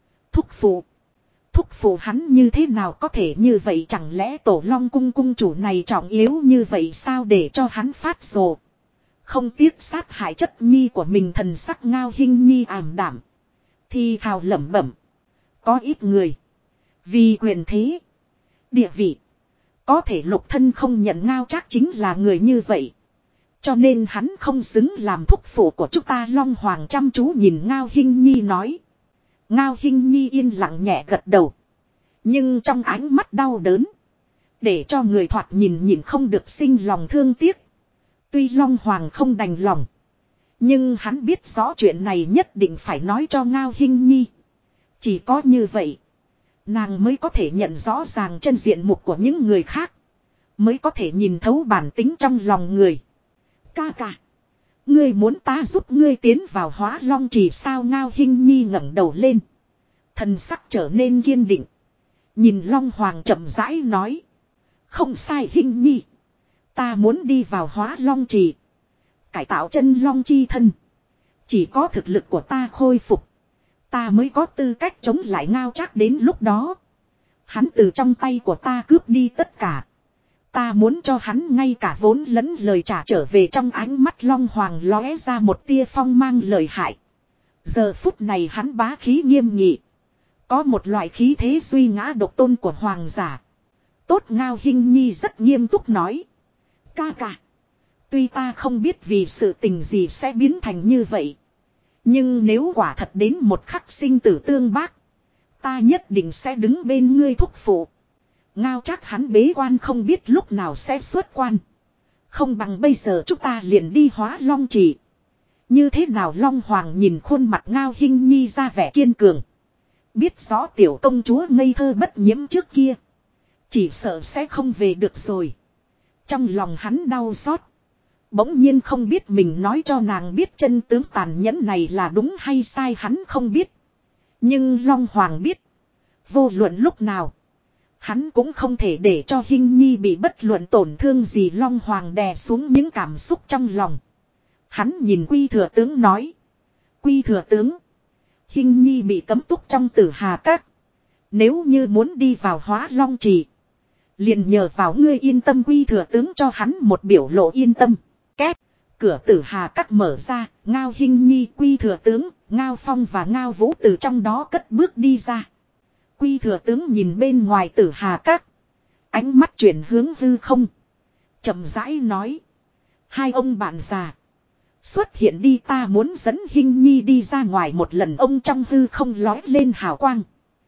Thúc phụ hắn như thế nào có thể như vậy? Chẳng lẽ Tổ Long Cung cung chủ này trọng yếu như vậy sao để cho hắn phát rồ, không tiếc sát hại chất nhi của mình? Thần sắc Ngao Hinh Nhi ảm đạm, thì thào lẩm bẩm. Có ít người vì quyền thế, địa vị, có thể lục thân không nhận. Ngao Trác chính là người như vậy, cho nên hắn không xứng làm thúc phụ của chúng ta. Long Hoàng chăm chú nhìn Ngao Hinh Nhi nói. Ngao Hinh Nhi yên lặng nhẹ gật đầu, nhưng trong ánh mắt đau đớn, để cho người thoạt nhìn không được sinh lòng thương tiếc. Tuy Long Hoàng không đành lòng, nhưng hắn biết rõ chuyện này nhất định phải nói cho Ngao Hinh Nhi. Chỉ có như vậy, nàng mới có thể nhận rõ ràng chân diện mục của những người khác, mới có thể nhìn thấu bản tính trong lòng người. Ca ca, ngươi muốn ta giúp ngươi tiến vào Hóa Long Trì sao? Ngao Hinh Nhi ngẩng đầu lên, thần sắc trở nên kiên định, nhìn Long Hoàng chậm rãi nói. Không sai Hinh Nhi, ta muốn đi vào Hóa Long Trì, cải tạo chân long chi thân. Chỉ có thực lực của ta khôi phục, ta mới có tư cách chống lại Ngao Trác. Đến lúc đó, hắn từ trong tay của ta cướp đi tất cả, ta muốn cho hắn ngay cả vốn lẫn lời trả trở về. Trong ánh mắt Long Hoàng lóe ra một tia phong mang lợi hại, Giờ phút này hắn bá khí nghiêm nghị. Có một loại khí thế duy ngã độc tôn của hoàng giả. Tốt Ngao Hinh Nhi rất nghiêm túc nói. Ca ca. Tuy ta không biết vì sự tình gì sẽ biến thành như vậy. Nhưng nếu quả thật đến một khắc sinh tử tương bác. Ta nhất định sẽ đứng bên ngươi thúc phụ. Ngao Trác hắn bế quan không biết lúc nào sẽ xuất quan. Không bằng bây giờ chúng ta liền đi Hóa Long Trì. Như thế nào Long Hoàng nhìn khuôn mặt Ngao Hinh Nhi ra vẻ kiên cường. Biết rõ tiểu công chúa ngây thơ bất nhiễm trước kia. Chỉ sợ sẽ không về được rồi. Trong lòng hắn đau xót. Bỗng nhiên không biết mình nói cho nàng biết chân tướng tàn nhẫn này là đúng hay sai hắn không biết. Nhưng Long Hoàng biết. Vô luận lúc nào. Hắn cũng không thể để cho Hinh Nhi bị bất luận tổn thương gì. Long Hoàng đè xuống những cảm xúc trong lòng. Hắn nhìn Quy Thừa Tướng nói. Quy Thừa Tướng. Hinh Nhi bị cấm túc trong Tử Hà Các. Nếu như muốn đi vào Hóa Long Trì. Liền nhờ vào ngươi yên tâm. Quy Thừa Tướng cho hắn một biểu lộ yên tâm. Két. Cửa Tử Hà Các mở ra. Ngao Hinh Nhi, Quy Thừa Tướng, Ngao Phong và Ngao Vũ từ trong đó cất bước đi ra. Quy Thừa Tướng nhìn bên ngoài Tử Hà Các. Ánh mắt chuyển hướng hư không. Chậm rãi nói. Hai ông bạn già. Xuất hiện đi, ta muốn dẫn Hinh Nhi đi ra ngoài một lần. Ông trong hư không lói lên hào quang.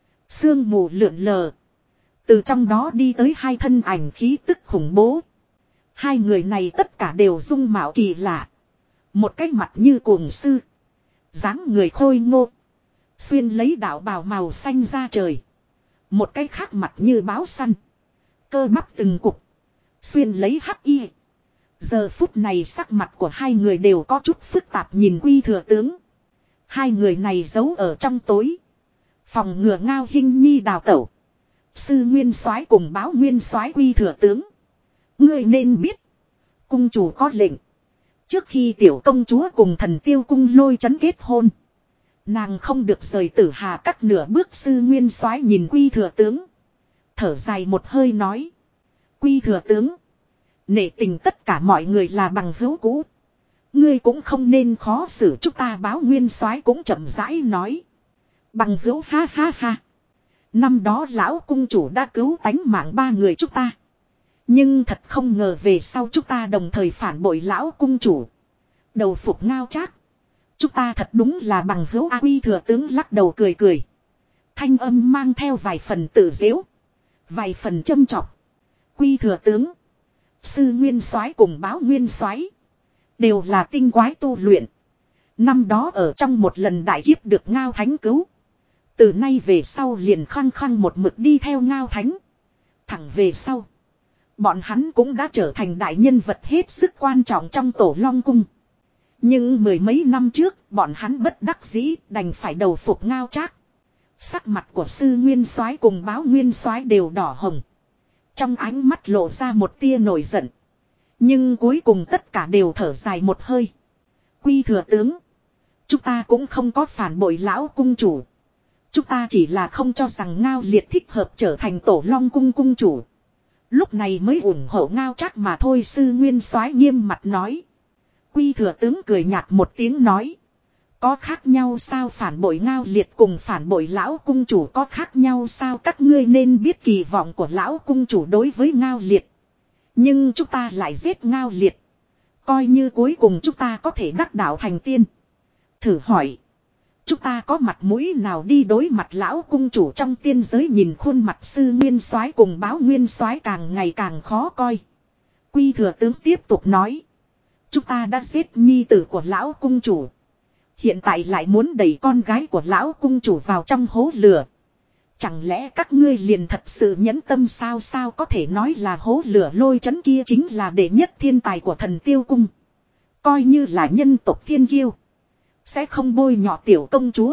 Sương mù lượn lờ. Từ trong đó đi tới hai thân ảnh khí tức khủng bố. Hai người này tất cả đều dung mạo kỳ lạ. Một cái mặt như cuồng sư. Dáng người khôi ngô. Xuyên lấy đạo bào màu xanh ra trời. Một cái khác mặt như báo săn. Cơ bắp từng cục. Xuyên lấy hắc y. Giờ phút này sắc mặt của hai người đều có chút phức tạp nhìn Quy Thừa Tướng. Hai người này giấu ở trong tối. Phòng ngừa Ngao Hinh Nhi đào tẩu. Sư Nguyên Soái cùng Báo Nguyên Soái. Quy Thừa Tướng. Ngươi nên biết. Cung chủ có lệnh. Trước khi tiểu công chúa cùng Thần Tiêu Cung Lôi Trấn kết hôn. Nàng không được rời Tử Hà Các nửa bước. Sư Nguyên Soái nhìn Quy Thừa Tướng. Thở dài một hơi nói. Quy Thừa Tướng. Nể tình tất cả mọi người là bằng hữu cũ. Ngươi cũng không nên khó xử chúng ta. Báo Nguyên Soái cũng chậm rãi nói. Bằng hữu ha ha ha. Năm đó lão cung chủ đã cứu tánh mạng ba người chúng ta. Nhưng thật không ngờ về sau chúng ta đồng thời phản bội lão cung chủ. Đầu phục Ngao Trác. Chúng ta thật đúng là bằng hữu. Quy Thừa Tướng lắc đầu cười cười. Thanh âm mang theo vài phần tự giễu. Vài phần châm chọc. Quy Thừa Tướng. Sư Nguyên Soái cùng Báo Nguyên Soái đều là tinh quái tu luyện. Năm đó ở trong một lần đại kiếp được Ngao Thánh cứu. Từ nay về sau liền khăng khăng một mực đi theo Ngao Thánh. Thẳng về sau. Bọn hắn cũng đã trở thành đại nhân vật hết sức quan trọng trong Tổ Long Cung. Nhưng mười mấy năm trước bọn hắn bất đắc dĩ đành phải đầu phục Ngao Trác. Sắc mặt của Sư Nguyên Soái cùng Báo Nguyên Soái đều đỏ hồng. Trong ánh mắt lộ ra một tia nổi giận. Nhưng cuối cùng tất cả đều thở dài một hơi. Quy Thừa Tướng. Chúng ta cũng không có phản bội lão cung chủ. Chúng ta chỉ là không cho rằng Ngao Liệt thích hợp trở thành Tổ Long Cung cung chủ. Lúc này mới ủng hộ Ngao Trác mà thôi. Sư Nguyên Soái nghiêm mặt nói. Quy Thừa Tướng cười nhạt một tiếng nói. Có khác nhau sao? Phản bội Ngao Liệt cùng phản bội lão cung chủ có khác nhau sao? Các ngươi nên biết kỳ vọng của lão cung chủ đối với Ngao Liệt. Nhưng chúng ta lại giết Ngao Liệt. Coi như cuối cùng chúng ta có thể đắc đạo thành tiên. Thử hỏi. Chúng ta có mặt mũi nào đi đối mặt lão cung chủ trong tiên giới? Nhìn khuôn mặt Sư Nguyên Soái cùng Báo Nguyên Soái càng ngày càng khó coi. Quy Thừa Tướng tiếp tục nói. Chúng ta đã giết nhi tử của lão cung chủ. Hiện tại lại muốn đẩy con gái của lão cung chủ vào trong hố lửa. Chẳng lẽ các ngươi liền thật sự nhẫn tâm sao? Sao có thể nói là hố lửa? Lôi Trấn kia chính là đệ nhất thiên tài của Thần Tiêu Cung. Coi như là nhân tộc thiên kiêu. Sẽ không bôi nhọ tiểu công chúa.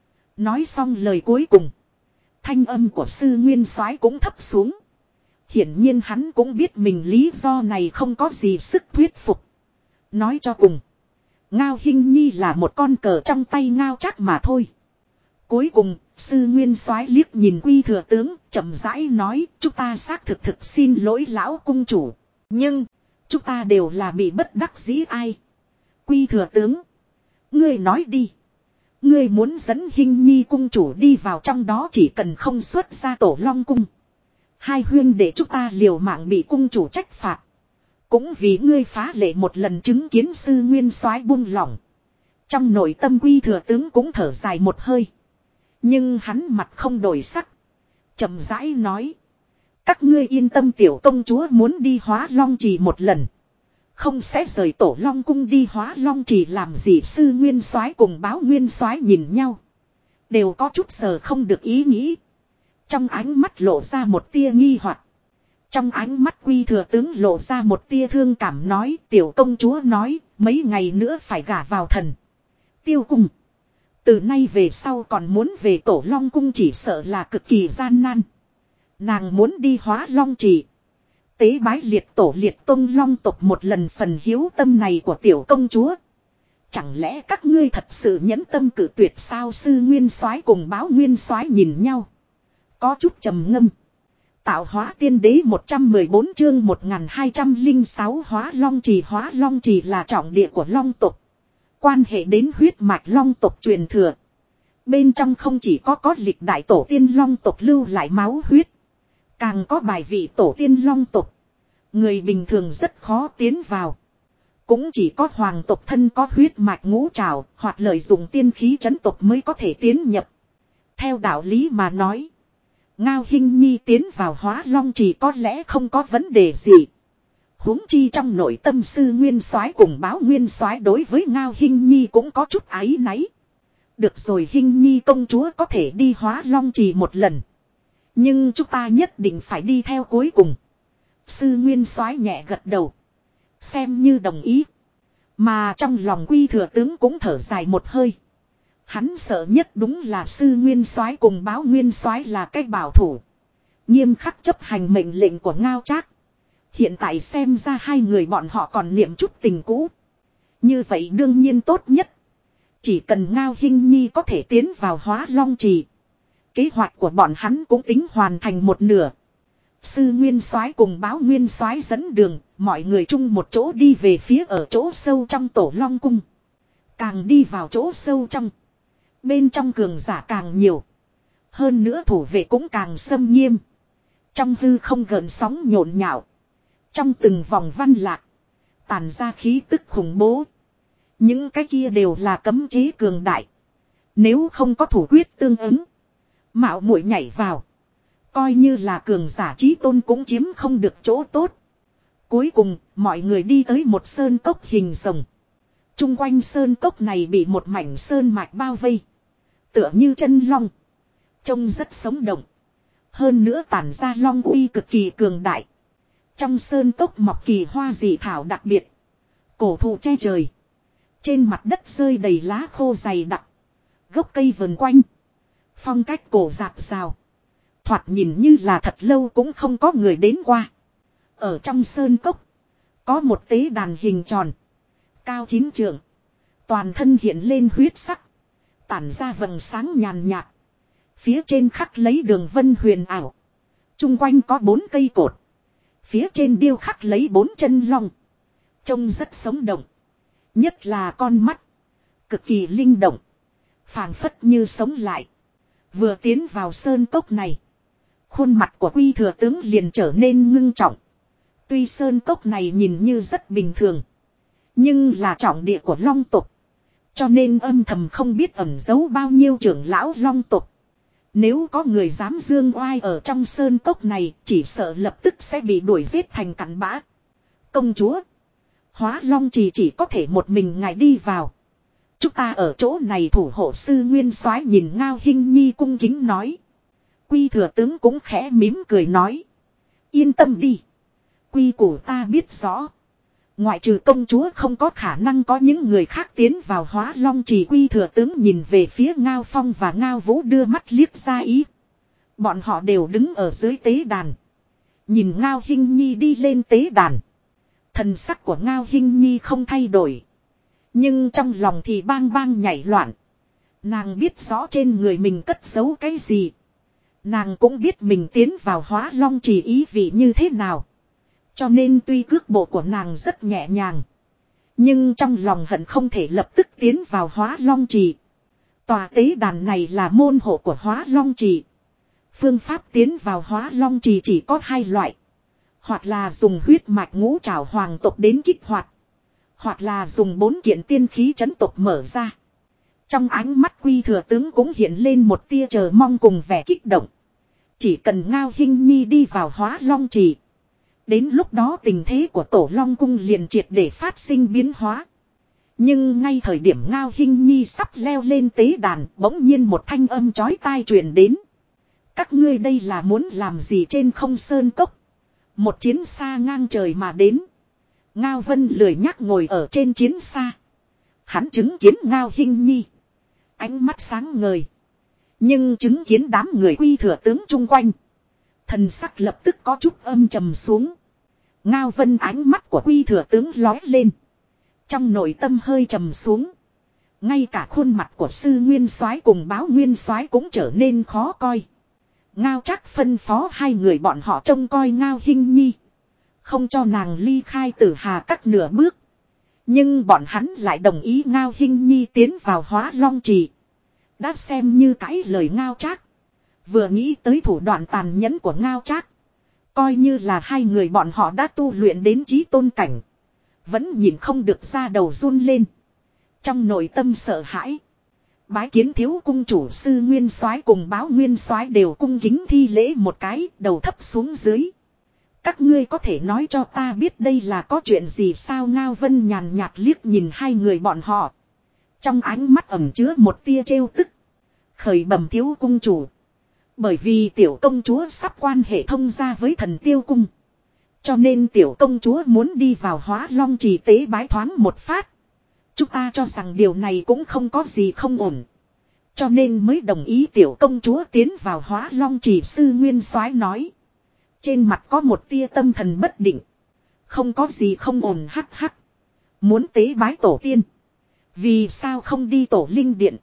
Nói xong lời cuối cùng. Thanh âm của Sư Nguyên Soái cũng thấp xuống. Hiển nhiên hắn cũng biết mình lý do này không có gì sức thuyết phục. Nói cho cùng. Ngao Hinh Nhi là một con cờ trong tay Ngao Trác mà thôi. Cuối cùng, Sư Nguyên Soái liếc nhìn Quy Thừa Tướng, chậm rãi nói, chúng ta xác thực xin lỗi lão cung chủ. Nhưng, chúng ta đều là bị bất đắc dĩ ai. Quy Thừa Tướng, ngươi nói đi. Ngươi muốn dẫn Hinh Nhi cung chủ đi vào trong đó chỉ cần không xuất ra Tổ Long cung. Hai huyên để chúng ta liều mạng bị cung chủ trách phạt. Cũng vì ngươi phá lệ một lần chứng kiến sư nguyên soái buông lỏng. Trong nội tâm Quy Thừa tướng cũng thở dài một hơi. Nhưng hắn mặt không đổi sắc. Chậm rãi nói. Các ngươi yên tâm, tiểu công chúa muốn đi Hóa Long Trì một lần. Không sẽ rời Tổ Long cung đi Hóa Long Trì làm gì. Sư nguyên soái cùng Báo nguyên soái nhìn nhau. Đều có chút sờ không được ý nghĩ. Trong ánh mắt lộ ra một tia nghi hoặc. Trong ánh mắt Quy Thừa tướng lộ ra một tia thương cảm nói. Tiểu công chúa nói mấy ngày nữa phải gả vào thần Tiêu cung. Từ nay về sau còn muốn về Tổ Long cung chỉ sợ là cực kỳ gian nan. Nàng muốn đi Hóa Long Trì. Tế bái liệt tổ liệt tông long tộc một lần phần hiếu tâm này của tiểu công chúa. Chẳng lẽ các ngươi thật sự nhẫn tâm cử tuyệt sao? Sư nguyên soái cùng Báo nguyên soái nhìn nhau. Có chút trầm ngâm. Tạo hóa tiên đế 114 chương 1206 Hóa Long Trì. Hóa Long Trì là trọng địa của long tộc. Quan hệ đến huyết mạch long tộc truyền thừa. Bên trong không chỉ có lịch đại tổ tiên long tộc lưu lại máu huyết. Càng có bài vị tổ tiên long tộc. Người bình thường rất khó tiến vào. Cũng chỉ có hoàng tộc thân có huyết mạch ngũ trảo hoặc lợi dụng tiên khí trấn tộc mới có thể tiến nhập. Theo đạo lý mà nói. Ngao Hinh Nhi tiến vào Hóa Long Trì có lẽ không có vấn đề gì. Huống chi trong nội tâm sư nguyên soái cùng Báo nguyên soái đối với Ngao Hinh Nhi cũng có chút áy náy. Được rồi, Hinh Nhi công chúa có thể đi Hóa Long Trì một lần. Nhưng chúng ta nhất định phải đi theo cuối cùng. Sư nguyên soái nhẹ gật đầu. Xem như đồng ý. Mà trong lòng Quy Thừa tướng cũng thở dài một hơi. Hắn sợ nhất đúng là sư nguyên soái cùng Báo nguyên soái là cách bảo thủ. Nghiêm khắc chấp hành mệnh lệnh của Ngao Trác. Hiện tại xem ra hai người bọn họ còn niệm chút tình cũ. Như vậy đương nhiên tốt nhất. Chỉ cần Ngao Hinh Nhi có thể tiến vào Hóa Long Trì. Kế hoạch của bọn hắn cũng tính hoàn thành một nửa. Sư nguyên soái cùng Báo nguyên soái dẫn đường, mọi người chung một chỗ đi về phía ở chỗ sâu trong Tổ Long cung. Càng đi vào chỗ sâu trong, bên trong cường giả càng nhiều. Hơn nữa thủ vệ cũng càng xâm nghiêm. Trong hư không gợn sóng nhộn nhạo. Trong từng vòng văn lạc, tàn ra khí tức khủng bố. Những cái kia đều là cấm chế cường đại. Nếu không có thủ quyết tương ứng, mạo muội nhảy vào, coi như là cường giả chí tôn cũng chiếm không được chỗ tốt. Cuối cùng, mọi người đi tới một sơn cốc hình rồng. Trung quanh sơn cốc này bị một mảnh sơn mạch bao vây. Tựa như chân long. Trông rất sống động. Hơn nữa tản ra long uy cực kỳ cường đại. Trong sơn cốc mọc kỳ hoa dị thảo đặc biệt. Cổ thụ che trời. Trên mặt đất rơi đầy lá khô dày đặc. Gốc cây vần quanh. Phong cách cổ rạc rào. Thoạt nhìn như là thật lâu cũng không có người đến qua. Ở trong sơn cốc, có một tế đàn hình tròn. Cao 9 trượng. Toàn thân hiện lên huyết sắc. Tản ra vầng sáng nhàn nhạt. Phía trên khắc lấy đường vân huyền ảo. Trung quanh có 4 cây cột. Phía trên điêu khắc lấy 4 chân long. Trông rất sống động. Nhất là con mắt. Cực kỳ linh động. Phảng phất như sống lại. Vừa tiến vào sơn cốc này, khuôn mặt của Quy Thừa tướng liền trở nên ngưng trọng. Tuy sơn cốc này nhìn như rất bình thường, nhưng là trọng địa của long tộc. Cho nên âm thầm không biết ẩn giấu bao nhiêu trưởng lão long tộc. Nếu có người dám dương oai ở trong sơn cốc này, chỉ sợ lập tức sẽ bị đuổi giết thành cặn bã. Công chúa, Hóa Long Trì chỉ có thể một mình ngài đi vào. Chúng ta ở chỗ này thủ hộ. Sư nguyên soái nhìn Ngao Hinh Nhi cung kính nói. Quy Thừa tướng cũng khẽ mỉm cười nói. Yên tâm đi. Quy củ ta biết rõ. Ngoại trừ công chúa không có khả năng có những người khác tiến vào Hóa Long Trì. Quy Thừa tướng nhìn về phía Ngao Phong và Ngao Vũ đưa mắt liếc ra ý. Bọn họ đều đứng ở dưới tế đàn. Nhìn Ngao Hinh Nhi đi lên tế đàn. Thần sắc của Ngao Hinh Nhi không thay đổi. Nhưng trong lòng thì bang bang nhảy loạn. Nàng biết rõ trên người mình cất giấu cái gì. Nàng cũng biết mình tiến vào Hóa Long Trì ý vị như thế nào. Cho nên tuy cước bộ của nàng rất nhẹ nhàng, nhưng trong lòng hận không thể lập tức tiến vào Hóa Long Trì. Tòa tế đàn này là môn hộ của Hóa Long Trì. Phương pháp tiến vào Hóa Long Trì chỉ có hai loại. Hoặc là dùng huyết mạch ngũ trảo hoàng tộc đến kích hoạt. Hoặc là dùng 4 kiện tiên khí trấn tộc mở ra. Trong ánh mắt Quy Thừa Tướng cũng hiện lên một tia chờ mong cùng vẻ kích động. Chỉ cần Ngao Hinh Nhi đi vào Hóa Long Trì. Đến lúc đó tình thế của Tổ Long Cung liền triệt để phát sinh biến hóa. Nhưng ngay thời điểm Ngao Hinh Nhi sắp leo lên tế đàn, bỗng nhiên một thanh âm chói tai truyền đến. Các ngươi đây là muốn làm gì trên không sơn cốc? Một chiến xa ngang trời mà đến. Ngao Vân lười nhắc ngồi ở trên chiến xa. Hắn chứng kiến Ngao Hinh Nhi. Ánh mắt sáng ngời. Nhưng chứng kiến đám người Quy Thừa Tướng chung quanh. Thần sắc lập tức có chút âm trầm xuống. Ngao Vân ánh mắt của Quy Thừa Tướng lói lên. Trong nội tâm hơi trầm xuống. Ngay cả khuôn mặt của Sư Nguyên Soái cùng Báo Nguyên Soái cũng trở nên khó coi. Ngao Trác phân phó hai người bọn họ trông coi Ngao Hinh Nhi. Không cho nàng ly khai Tử Hà Các nửa bước. Nhưng bọn hắn lại đồng ý Ngao Hinh Nhi tiến vào Hóa Long Trì. Đã xem như cãi lời Ngao Trác. Vừa nghĩ tới thủ đoạn tàn nhẫn của Ngao Trác. Coi như là hai người bọn họ đã tu luyện đến chí tôn cảnh. Vẫn nhìn không được ra đầu run lên. Trong nội tâm sợ hãi. Bái kiến thiếu cung chủ Sư Nguyên Soái cùng Báo Nguyên Soái đều cung kính thi lễ một cái, đầu thấp xuống dưới. Các ngươi có thể nói cho ta biết đây là có chuyện gì sao? Ngao Vân nhàn nhạt liếc nhìn hai người bọn họ. Trong ánh mắt ẩn chứa một tia trêu tức. Khởi bẩm thiếu cung chủ. Bởi vì tiểu công chúa sắp quan hệ thông gia với Thần Tiêu Cung. Cho nên tiểu công chúa muốn đi vào Hóa Long Trì tế bái thoáng một phát. Chúng ta cho rằng điều này cũng không có gì không ổn. Cho nên mới đồng ý tiểu công chúa tiến vào Hóa Long Trì. Sư Nguyên Soái nói. Trên mặt có một tia tâm thần bất định. Không có gì không ổn hắc hắc. Muốn tế bái tổ tiên. Vì sao không đi tổ linh điện?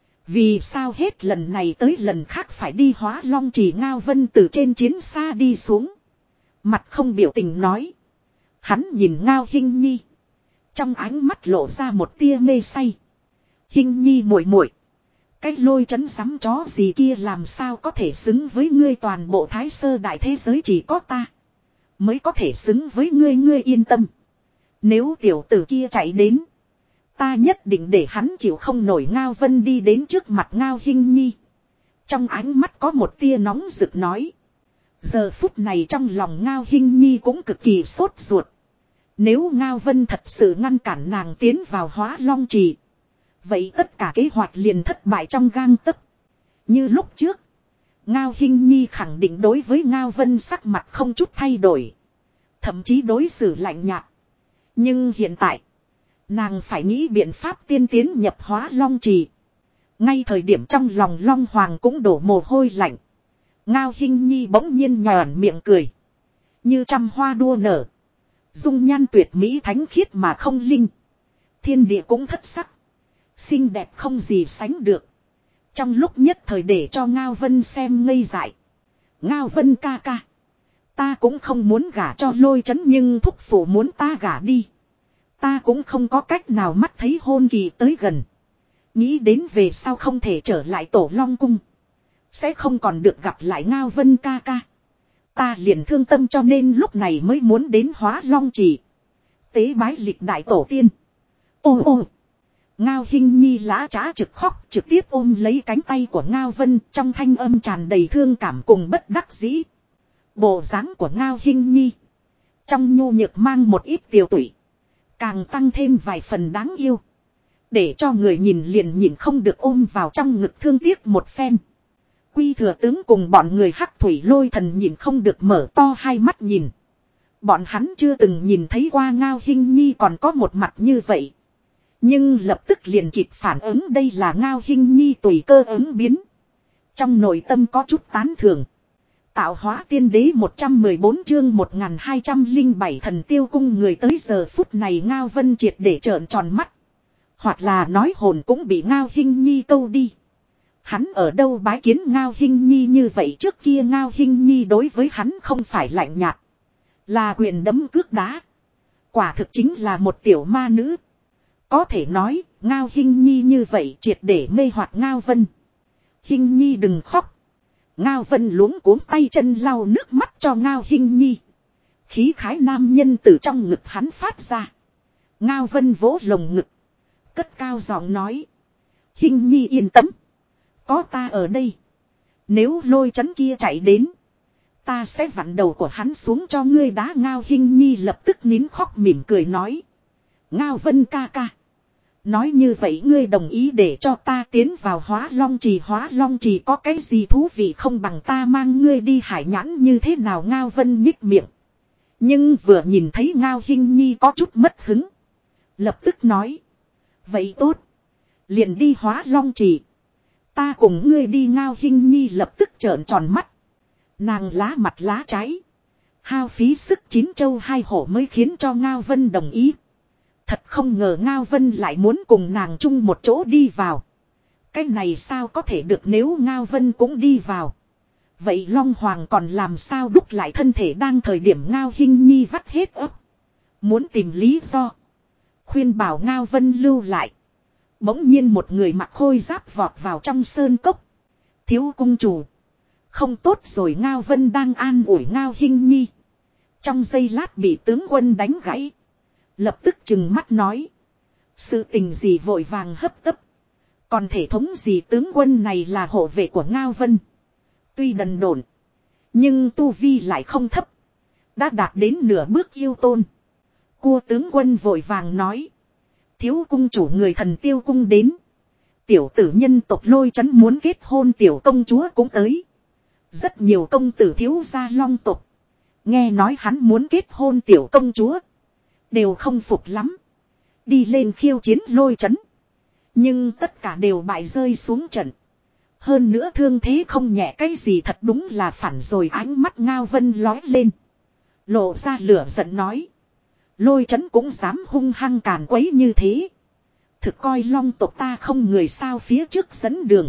Vì sao hết lần này tới lần khác phải đi Hóa Long Trì? Ngao Vân từ trên chiến xa đi xuống. Mặt không biểu tình nói. Hắn nhìn Ngao Hinh Nhi. Trong ánh mắt lộ ra một tia mê say. Hinh Nhi muội muội, cái lôi trấn sắm chó gì kia làm sao có thể xứng với ngươi? Toàn bộ Thái Sơ đại thế giới chỉ có ta mới có thể xứng với ngươi. Ngươi yên tâm. Nếu tiểu tử kia chạy đến, ta nhất định để hắn chịu không nổi. Ngao Vân đi đến trước mặt Ngao Hinh Nhi. Trong ánh mắt có một tia nóng rực nói. Giờ phút này trong lòng Ngao Hinh Nhi cũng cực kỳ sốt ruột. Nếu Ngao Vân thật sự ngăn cản nàng tiến vào Hóa Long Trì, vậy tất cả kế hoạch liền thất bại trong gang tấc. Như lúc trước, Ngao Hinh Nhi khẳng định đối với Ngao Vân sắc mặt không chút thay đổi. Thậm chí đối xử lạnh nhạt. Nhưng hiện tại, nàng phải nghĩ biện pháp tiên tiến nhập Hóa Long Trì. Ngay thời điểm trong lòng Long Hoàng cũng đổ mồ hôi lạnh. Ngao Hinh Nhi bỗng nhiên nhòn miệng cười. Như trăm hoa đua nở. Dung nhan tuyệt mỹ thánh khiết mà không linh. Thiên địa cũng thất sắc. Xinh đẹp không gì sánh được. Trong lúc nhất thời để cho Ngao Vân xem ngây dại. Ngao Vân ca ca. Ta cũng không muốn gả cho Lôi Trấn, nhưng thúc phụ muốn ta gả đi. Ta cũng không có cách nào, mắt thấy hôn kỳ tới gần. Nghĩ đến về sau không thể trở lại Tổ Long Cung. Sẽ không còn được gặp lại Ngao Vân ca ca. Ta liền thương tâm, cho nên lúc này mới muốn đến Hóa Long Trì tế bái lịch đại tổ tiên. Ô ô. Ngao Hinh Nhi lã trá trực khóc, trực tiếp ôm lấy cánh tay của Ngao Vân, trong thanh âm tràn đầy thương cảm cùng bất đắc dĩ. Bộ dáng của Ngao Hinh Nhi trong nhu nhược mang một ít tiều tụy, càng tăng thêm vài phần đáng yêu, để cho người nhìn liền nhìn không được ôm vào trong ngực thương tiếc một phen. Quy Thừa Tướng cùng bọn người Hắc Thủy Lôi Thần nhìn không được mở to hai mắt nhìn. Bọn hắn chưa từng nhìn thấy qua Ngao Hinh Nhi còn có một mặt như vậy. Nhưng lập tức liền kịp phản ứng đây là Ngao Hinh Nhi tùy cơ ứng biến. Trong nội tâm có chút tán thưởng. Tạo hóa tiên đế 114 chương 1207 Thần Tiêu Cung người tới. Giờ phút này Ngao Vân triệt để trợn tròn mắt. Hoặc là nói hồn cũng bị Ngao Hinh Nhi câu đi. Hắn ở đâu bái kiến Ngao Hinh Nhi như vậy? Trước kia Ngao Hinh Nhi đối với hắn không phải lạnh nhạt, là quyền đấm cước đá. Quả thực chính là một tiểu ma nữ. Có thể nói, Ngao Hinh Nhi như vậy triệt để mê hoặc Ngao Vân. Hinh Nhi đừng khóc. Ngao Vân luống cuống tay chân lau nước mắt cho Ngao Hinh Nhi. Khí khái nam nhân từ trong ngực hắn phát ra. Ngao Vân vỗ lồng ngực. Cất cao giọng nói. Hinh Nhi yên tâm. Có ta ở đây. Nếu Lôi Chấn kia chạy đến. Ta sẽ vặn đầu của hắn xuống cho ngươi đá. Ngao Hinh Nhi lập tức nín khóc mỉm cười nói. Ngao Vân ca ca. Nói như vậy ngươi đồng ý để cho ta tiến vào Hóa Long Trì. Hóa Long Trì có cái gì thú vị không bằng ta mang ngươi đi hải nhãn như thế nào. Ngao Vân nhích miệng. Nhưng vừa nhìn thấy Ngao Hinh Nhi có chút mất hứng. Lập tức nói. Vậy tốt. Liền đi Hóa Long Trì. Ta cùng ngươi đi. Ngao Hinh Nhi lập tức trợn tròn mắt. Nàng lá mặt lá trái. Hao phí sức chín châu hai hổ mới khiến cho Ngao Vân đồng ý. Thật không ngờ Ngao Vân lại muốn cùng nàng chung một chỗ đi vào. Cái này sao có thể được nếu Ngao Vân cũng đi vào. Vậy Long Hoàng còn làm sao đúc lại thân thể đang thời điểm Ngao Hinh Nhi vắt hết ấp. Muốn tìm lý do. Khuyên bảo Ngao Vân lưu lại. Bỗng nhiên một người mặc khôi giáp vọt vào trong sơn cốc. Thiếu cung chủ. Không tốt rồi. Ngao Vân đang an ủi Ngao Hinh Nhi. Trong giây lát bị tướng quân đánh gãy. Lập tức trừng mắt nói. Sự tình gì vội vàng hấp tấp. Còn thể thống gì tướng quân này là hộ vệ của Ngao Vân. Tuy đần độn. Nhưng tu vi lại không thấp. Đã đạt đến nửa bước yêu tôn. Cua tướng quân vội vàng nói. Thiếu cung chủ người Thần Tiêu cung đến. Tiểu tử nhân tộc Lôi Chấn muốn kết hôn tiểu công chúa cũng tới. Rất nhiều công tử thiếu gia Long tộc. Nghe nói hắn muốn kết hôn tiểu công chúa. Đều không phục lắm. Đi lên khiêu chiến Lôi Chấn. Nhưng tất cả đều bại rơi xuống trận. Hơn nữa thương thế không nhẹ cái gì thật đúng là phản rồi. Ánh mắt Ngao Vân lói lên. Lộ ra lửa giận nói. Lôi Chấn cũng dám hung hăng càn quấy như thế. Thực coi Long tộc ta không người sao phía trước dẫn đường.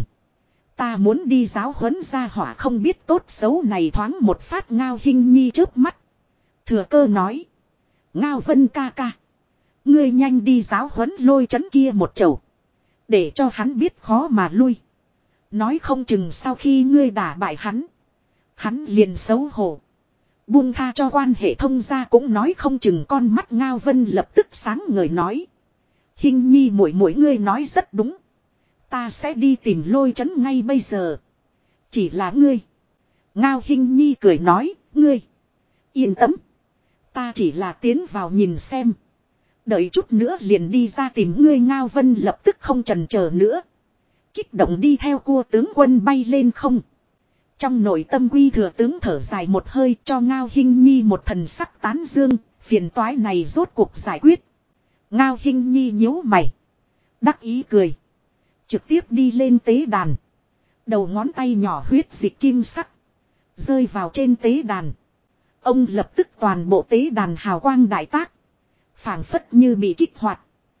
Ta muốn đi giáo huấn ra hỏa không biết tốt xấu này thoáng một phát. Ngao Hinh Nhi chớp mắt. Thừa cơ nói. Ngao Vân ca ca. Ngươi nhanh đi giáo huấn Lôi Chấn kia một chầu. Để cho hắn biết khó mà lui. Nói không chừng sau khi ngươi đả bại hắn. Hắn liền xấu hổ. Buông tha cho quan hệ thông gia cũng nói không chừng. Con mắt Ngao Vân lập tức sáng ngời nói. Hinh Nhi muội muội ngươi nói rất đúng. Ta sẽ đi tìm Lôi Chấn ngay bây giờ. Chỉ là ngươi. Ngao Hinh Nhi cười nói. Ngươi. Yên tâm. Ta chỉ là tiến vào nhìn xem. Đợi chút nữa liền đi ra tìm ngươi. Ngao Vân lập tức không chần chờ nữa. Kích động đi theo cua tướng quân bay lên không. Trong nội tâm Quy Thừa tướng thở dài một hơi cho Ngao Hinh Nhi một thần sắc tán dương. Phiền toái này rốt cuộc giải quyết. Ngao Hinh Nhi nhíu mày. Đắc ý cười. Trực tiếp đi lên tế đàn. Đầu ngón tay nhỏ huyết dịch kim sắc. Rơi vào trên tế đàn. Ông lập tức toàn bộ tế đàn hào quang đại tác. Phảng phất như bị kích hoạt.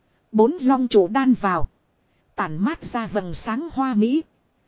4 long trụ đan vào. Tản mát ra vầng sáng hoa mỹ.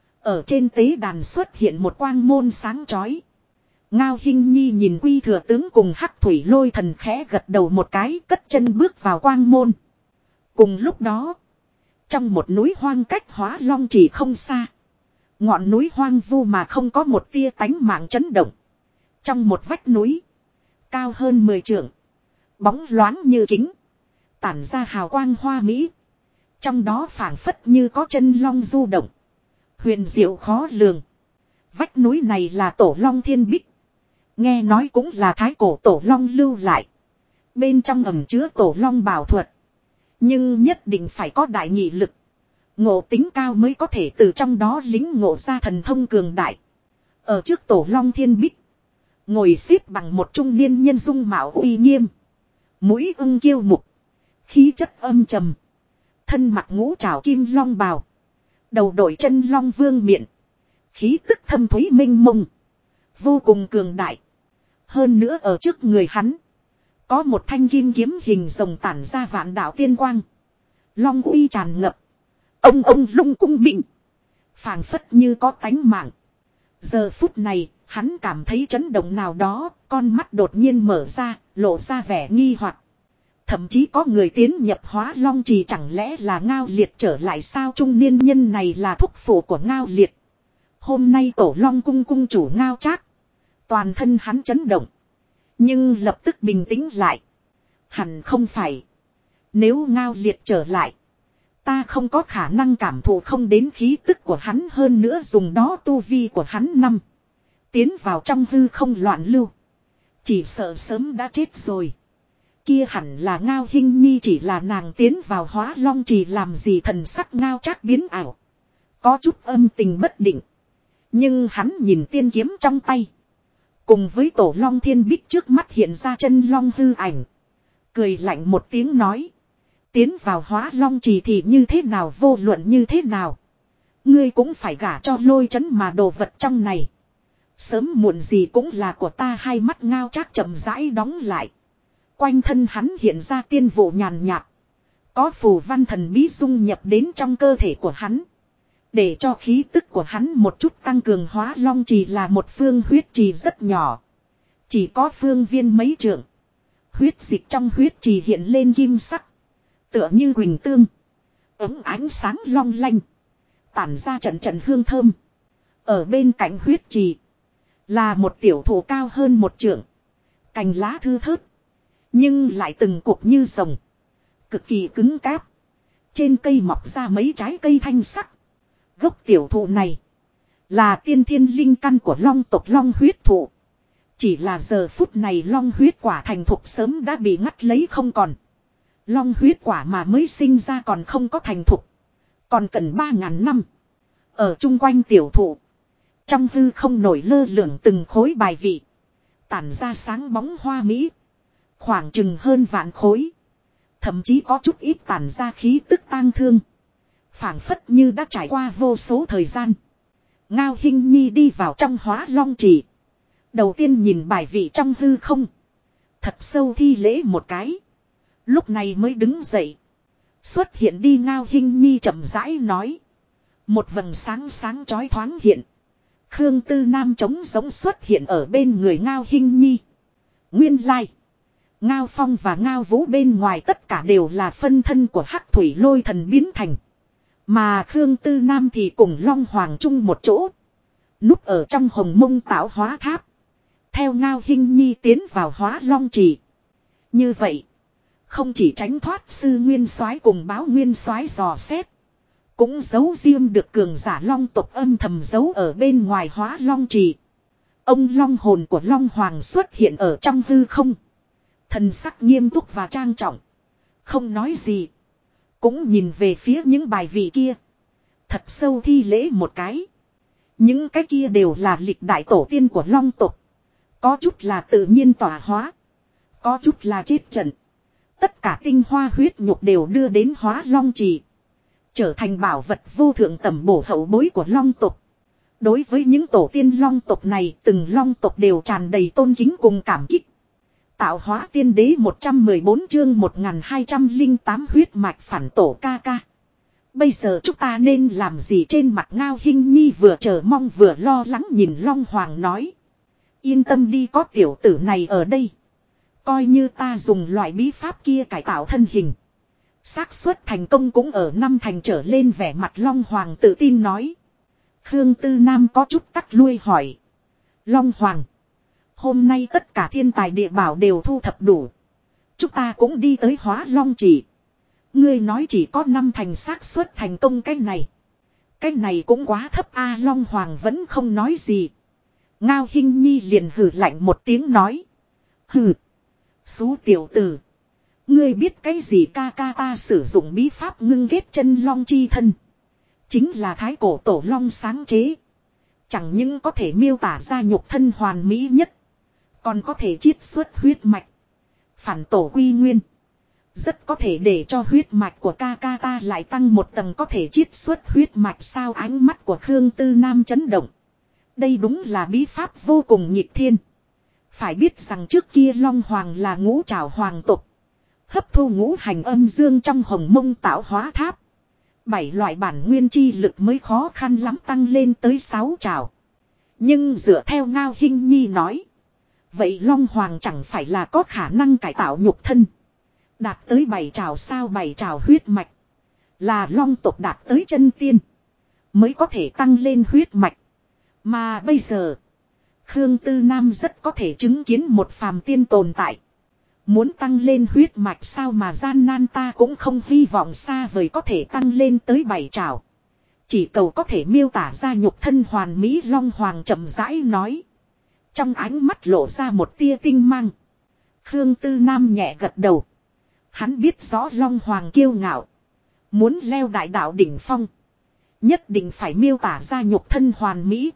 Ở trên tế đàn xuất hiện một quang môn sáng chói. Ngao Hinh Nhi nhìn Quy Thừa tướng cùng Hắc Thủy Lôi Thần khẽ gật đầu một cái cất chân bước vào quang môn. Cùng lúc đó. Trong một núi hoang cách Hóa Long Trì không xa. Ngọn núi hoang vu mà không có một tia tánh mạng chấn động. Trong một vách núi. Cao hơn 10 trượng. Bóng loáng như kính. Tản ra hào quang hoa mỹ. Trong đó phảng phất như có chân long du động. Huyền diệu khó lường. Vách núi này là Tổ Long Thiên Bích. Nghe nói cũng là thái cổ Tổ Long lưu lại. Bên trong ẩn chứa Tổ Long bảo thuật. Nhưng nhất định phải có đại nghị lực. Ngộ tính cao mới có thể từ trong đó lính ngộ ra thần thông cường đại. Ở trước Tổ Long Thiên Bích. Ngồi xếp bằng một trung niên nhân dung mạo uy nghiêm. Mũi ưng kiêu mục. Khí chất âm trầm. Thân mặc ngũ trảo kim long bào. Đầu đội chân long vương miện. Khí tức thâm thúy minh mông. Vô cùng cường đại. Hơn nữa ở trước người hắn. Có một thanh kim kiếm hình rồng tản ra vạn đạo tiên quang. Long uy tràn ngập. Ông lung cung mịnh. Phảng phất như có tánh mạng. Giờ phút này, hắn cảm thấy chấn động nào đó, con mắt đột nhiên mở ra, lộ ra vẻ nghi hoặc. Thậm chí có người tiến nhập Hóa Long Trì, chẳng lẽ là Ngao Liệt trở lại sao? Trung niên nhân này là thúc phụ của Ngao Liệt. Hôm nay Tổ Long cung cung chủ Ngao Trác. Toàn thân hắn chấn động. Nhưng lập tức bình tĩnh lại. Hẳn không phải. Nếu Ngao Liệt trở lại, ta không có khả năng cảm thụ không đến khí tức của hắn, hơn nữa dùng đó tu vi của hắn năm. Tiến vào trong hư không loạn lưu. Chỉ sợ sớm đã chết rồi. Kia hẳn là Ngao Hinh Nhi, chỉ là nàng tiến vào Hóa Long Trì làm gì? Thần sắc Ngao Trác biến ảo. Có chút âm tình bất định. Nhưng hắn nhìn tiên kiếm trong tay. Cùng với Tổ Long Thiên Bích trước mắt hiện ra chân long hư ảnh. Cười lạnh một tiếng nói. Tiến vào Hóa Long Trì thì như thế nào, vô luận như thế nào. Ngươi cũng phải gả cho Lôi Trấn mà đồ vật trong này. Sớm muộn gì cũng là của ta. Hai mắt Ngao Trác chậm rãi đóng lại. Quanh thân hắn hiện ra tiên vụ nhàn nhạt. Có phù văn thần bí dung nhập đến trong cơ thể của hắn. Để cho khí tức của hắn một chút tăng cường. Hóa Long Trì là một phương huyết trì rất nhỏ. Chỉ có phương viên mấy trượng. Huyết dịch trong huyết trì hiện lên kim sắc. Tựa như huỳnh tương. Ấm ánh sáng long lanh. Tản ra trận trận hương thơm. Ở bên cạnh huyết trì là một tiểu thụ cao hơn một trượng. Cành lá thưa thớt. Nhưng lại từng cục như rồng. Cực kỳ cứng cáp. Trên cây mọc ra mấy trái cây thanh sắc. Gốc tiểu thụ này là tiên thiên linh căn của long tộc long huyết thụ. Chỉ là giờ phút này long huyết quả thành thục sớm đã bị ngắt lấy không còn. Long huyết quả mà mới sinh ra còn không có thành thục. Còn cần 3.000 năm. Ở chung quanh tiểu thụ. Trong hư không nổi lơ lửng từng khối bài vị. Tản ra sáng bóng hoa mỹ. Khoảng chừng hơn vạn khối. Thậm chí có chút ít tản ra khí tức tang thương. Phảng phất như đã trải qua vô số thời gian. Ngao Hinh Nhi đi vào trong Hóa Long Trì. Đầu tiên nhìn bài vị trong hư không. Thật sâu thi lễ một cái. Lúc này mới đứng dậy. Xuất hiện đi. Ngao Hinh Nhi chậm rãi nói. Một vầng sáng sáng chói thoáng hiện. Khương Tư Nam trống giống xuất hiện ở bên người Ngao Hinh Nhi. Nguyên lai. Ngao Phong và Ngao Vũ bên ngoài tất cả đều là phân thân của Hắc Thủy Lôi Thần biến thành. Mà Khương Tư Nam thì cùng Long Hoàng chung một chỗ. Núp ở trong Hồng Mông Tạo Hóa Tháp. Theo Ngao Hinh Nhi tiến vào Hóa Long Trì. Như vậy. Không chỉ tránh thoát sư nguyên soái cùng báo nguyên soái dò xét. Cũng giấu riêng được cường giả long tộc âm thầm giấu ở bên ngoài Hóa Long Trì. Ông long hồn của Long Hoàng xuất hiện ở trong hư không. Thần sắc nghiêm túc và trang trọng. Không nói gì. Cũng nhìn về phía những bài vị kia. Thật sâu thi lễ một cái. Những cái kia đều là lịch đại tổ tiên của long tộc. Có chút là tự nhiên tỏa hóa. Có chút là chết trận. Tất cả tinh hoa huyết nhục đều đưa đến Hóa Long Trì. Trở thành bảo vật vô thượng tầm bổ hậu bối của long tộc. Đối với những tổ tiên long tộc này, từng long tộc đều tràn đầy tôn kính cùng cảm kích. Tạo hóa tiên đế 114 chương 1208 huyết mạch phản tổ ca ca. Bây giờ chúng ta nên làm gì? Trên mặt Ngao Hinh Nhi vừa chờ mong vừa lo lắng nhìn Long Hoàng nói. Yên tâm đi, có tiểu tử này ở đây. Coi như ta dùng loại bí pháp kia cải tạo thân hình. Xác suất thành công cũng ở 5 thành trở lên. Vẻ mặt Long Hoàng tự tin nói. Khương Tư Nam có chút tắc lui hỏi. Long Hoàng. Hôm nay tất cả thiên tài địa bảo đều thu thập đủ. Chúng ta cũng đi tới Hóa Long Trì. Ngươi nói chỉ có 5 thành xác suất thành công cái này. Cái này cũng quá thấp a. Long Hoàng vẫn không nói gì. Ngao Hinh Nhi liền hừ lạnh một tiếng nói. Hừ. Xú tiểu tử. Ngươi biết cái gì? Ca ca ta sử dụng bí pháp ngưng ghét chân long chi thân. Chính là thái cổ tổ long sáng chế. Chẳng những có thể miêu tả ra nhục thân hoàn mỹ nhất. Còn có thể chiết xuất huyết mạch. Phản tổ quy nguyên. Rất có thể để cho huyết mạch của ca ca ta lại tăng một tầng. Có thể chiết xuất huyết mạch sao? Ánh mắt của Khương Tư Nam chấn động. Đây đúng là bí pháp vô cùng nghịch thiên. Phải biết rằng trước kia Long Hoàng là ngũ trảo hoàng tộc. Hấp thu ngũ hành âm dương trong Hồng Mông Tạo Hóa Tháp. 7 loại bản nguyên chi lực mới khó khăn lắm tăng lên tới 6 trảo. Nhưng dựa theo Ngao Hinh Nhi nói. Vậy Long Hoàng chẳng phải là có khả năng cải tạo nhục thân. Đạt tới 7 trảo sao 7 trảo huyết mạch. Là long tộc đạt tới chân tiên. Mới có thể tăng lên huyết mạch. Mà bây giờ. Khương Tư Nam rất có thể chứng kiến một phàm tiên tồn tại. Muốn tăng lên huyết mạch sao mà gian nan ta cũng không hy vọng xa vời có thể tăng lên tới 7 trảo. Chỉ cầu có thể miêu tả ra nhục thân hoàn mỹ Long Hoàng chậm rãi nói. Trong ánh mắt lộ ra một tia tinh mang. Khương Tư Nam nhẹ gật đầu. Hắn biết rõ Long Hoàng kiêu ngạo. Muốn leo đại đạo đỉnh phong. Nhất định phải miêu tả ra nhục thân hoàn mỹ.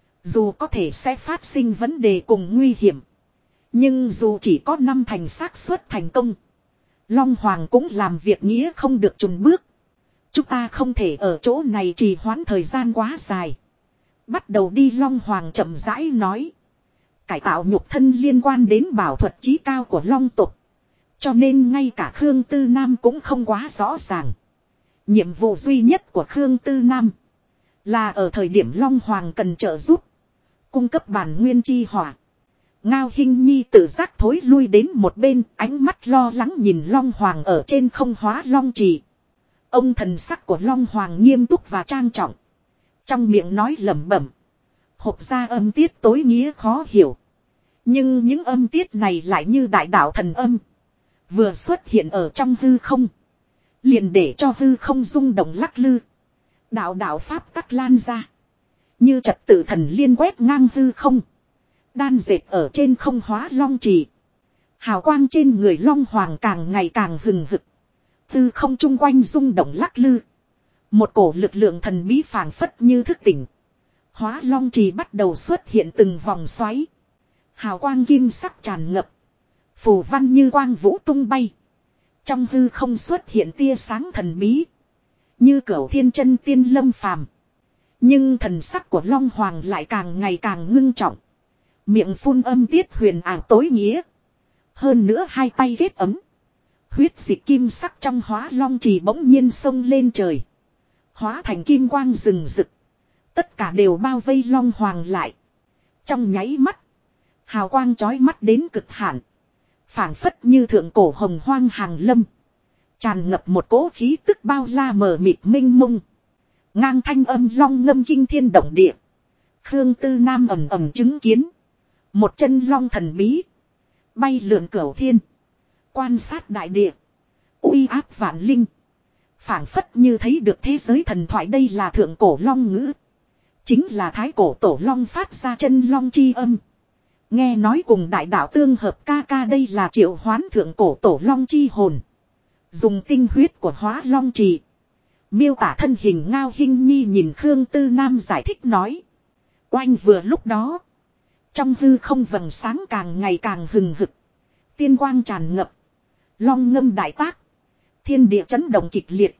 Dù có thể sẽ phát sinh vấn đề cùng nguy hiểm. Nhưng dù chỉ có 5 thành xác suất thành công. Long Hoàng cũng làm việc nghĩa không được chùn bước. Chúng ta không thể ở chỗ này trì hoãn thời gian quá dài. Bắt đầu đi Long Hoàng chậm rãi nói. Cải tạo nhục thân liên quan đến bảo thuật chí cao của Long tộc. Cho nên ngay cả Khương Tư Nam cũng không quá rõ ràng. Nhiệm vụ duy nhất của Khương Tư Nam. Là ở thời điểm Long Hoàng cần trợ giúp. Cung cấp bản nguyên chi hỏa. Ngao Hinh Nhi tự giác thối lui đến một bên. Ánh mắt lo lắng nhìn Long Hoàng ở trên không hóa Long trì. Ông thần sắc của Long Hoàng nghiêm túc và trang trọng. Trong miệng nói lẩm bẩm. Hộp ra âm tiết tối nghĩa khó hiểu. Nhưng những âm tiết này lại như đại đạo thần âm. Vừa xuất hiện ở trong hư không. Liền để cho hư không rung động lắc lư. Đạo đạo pháp tắc lan ra. Như trật tự thần liên quét ngang hư không. Đan dệt ở trên không hóa long trì. Hào quang trên người Long Hoàng càng ngày càng hừng hực. Hư không chung quanh rung động lắc lư. Một cổ lực lượng thần bí phảng phất như thức tỉnh. Hóa long trì bắt đầu xuất hiện từng vòng xoáy. Hào quang kim sắc tràn ngập. Phù văn như quang vũ tung bay. Trong hư không xuất hiện tia sáng thần bí. Như cửu thiên chân tiên lâm phàm. Nhưng thần sắc của Long Hoàng lại càng ngày càng ngưng trọng. Miệng phun âm tiết huyền ảo tối nghĩa. Hơn nữa hai tay ghét ấm. Huyết dịch kim sắc trong hóa long trì bỗng nhiên xông lên trời. Hóa thành kim quang rừng rực. Tất cả đều bao vây Long Hoàng lại. Trong nháy mắt. Hào quang chói mắt đến cực hạn. Phảng phất như thượng cổ hồng hoang hàng lâm. Tràn ngập một cỗ khí tức bao la mờ mịt minh mông. Ngang thanh âm long ngâm kinh thiên động địa. Khương Tư Nam ầm ầm chứng kiến. Một chân long thần bí. Bay lượn cửu thiên. Quan sát đại địa. Uy áp vạn linh. Phảng phất như thấy được thế giới thần thoại đây là thượng cổ long ngữ. Chính là thái cổ tổ long phát ra chân long chi âm. Nghe nói cùng đại đạo tương hợp ca ca đây là triệu hoán thượng cổ tổ long chi hồn. Dùng tinh huyết của hóa long trì. Miêu tả thân hình Ngao Hinh Nhi nhìn Khương Tư Nam giải thích nói. Oanh vừa lúc đó. Trong hư không vầng sáng càng ngày càng hừng hực. Tiên quang tràn ngập. Long ngâm đại tác. Thiên địa chấn động kịch liệt.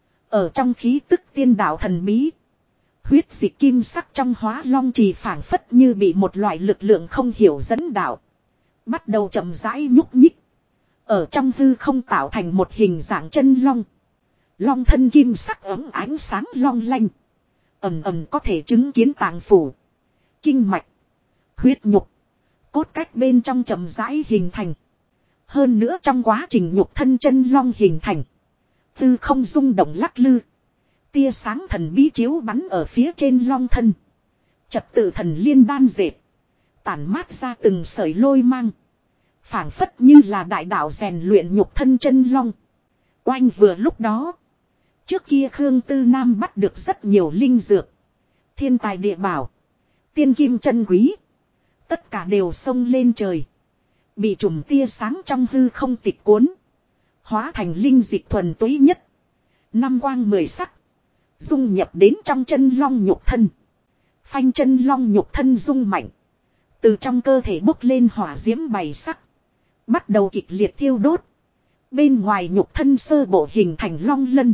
Ở trong khí tức tiên đạo thần bí. Huyết dịch kim sắc trong hóa long trì phảng phất như bị một loại lực lượng không hiểu dẫn đạo. Bắt đầu chậm rãi nhúc nhích. Ở trong hư không tạo thành một hình dạng chân long. Long thân kim sắc ấm ánh sáng long lanh. Ầm ầm có thể chứng kiến tạng phủ. Kinh mạch. Huyết nhục. Cốt cách bên trong chậm rãi hình thành. Hơn nữa trong quá trình nhục thân chân long hình thành. Hư không rung động lắc lư. Tia sáng thần bí chiếu bắn ở phía trên long thân. Trật tự thần liên đan dệt. Tản mát ra từng sợi lôi mang. Phảng phất như là đại đạo rèn luyện nhục thân chân long. Oanh vừa lúc đó. Trước kia Khương Tư Nam bắt được rất nhiều linh dược. Thiên tài địa bảo. Tiên kim chân quý. Tất cả đều xông lên trời. Bị trùm tia sáng trong hư không tịch cuốn. Hóa thành linh dịch thuần túy nhất. Năm quang mười sắc. Dung nhập đến trong chân long nhục thân. Phanh chân long nhục thân rung mạnh. Từ trong cơ thể bốc lên hỏa diễm bày sắc. Bắt đầu kịch liệt thiêu đốt. Bên ngoài nhục thân sơ bộ hình thành long lân.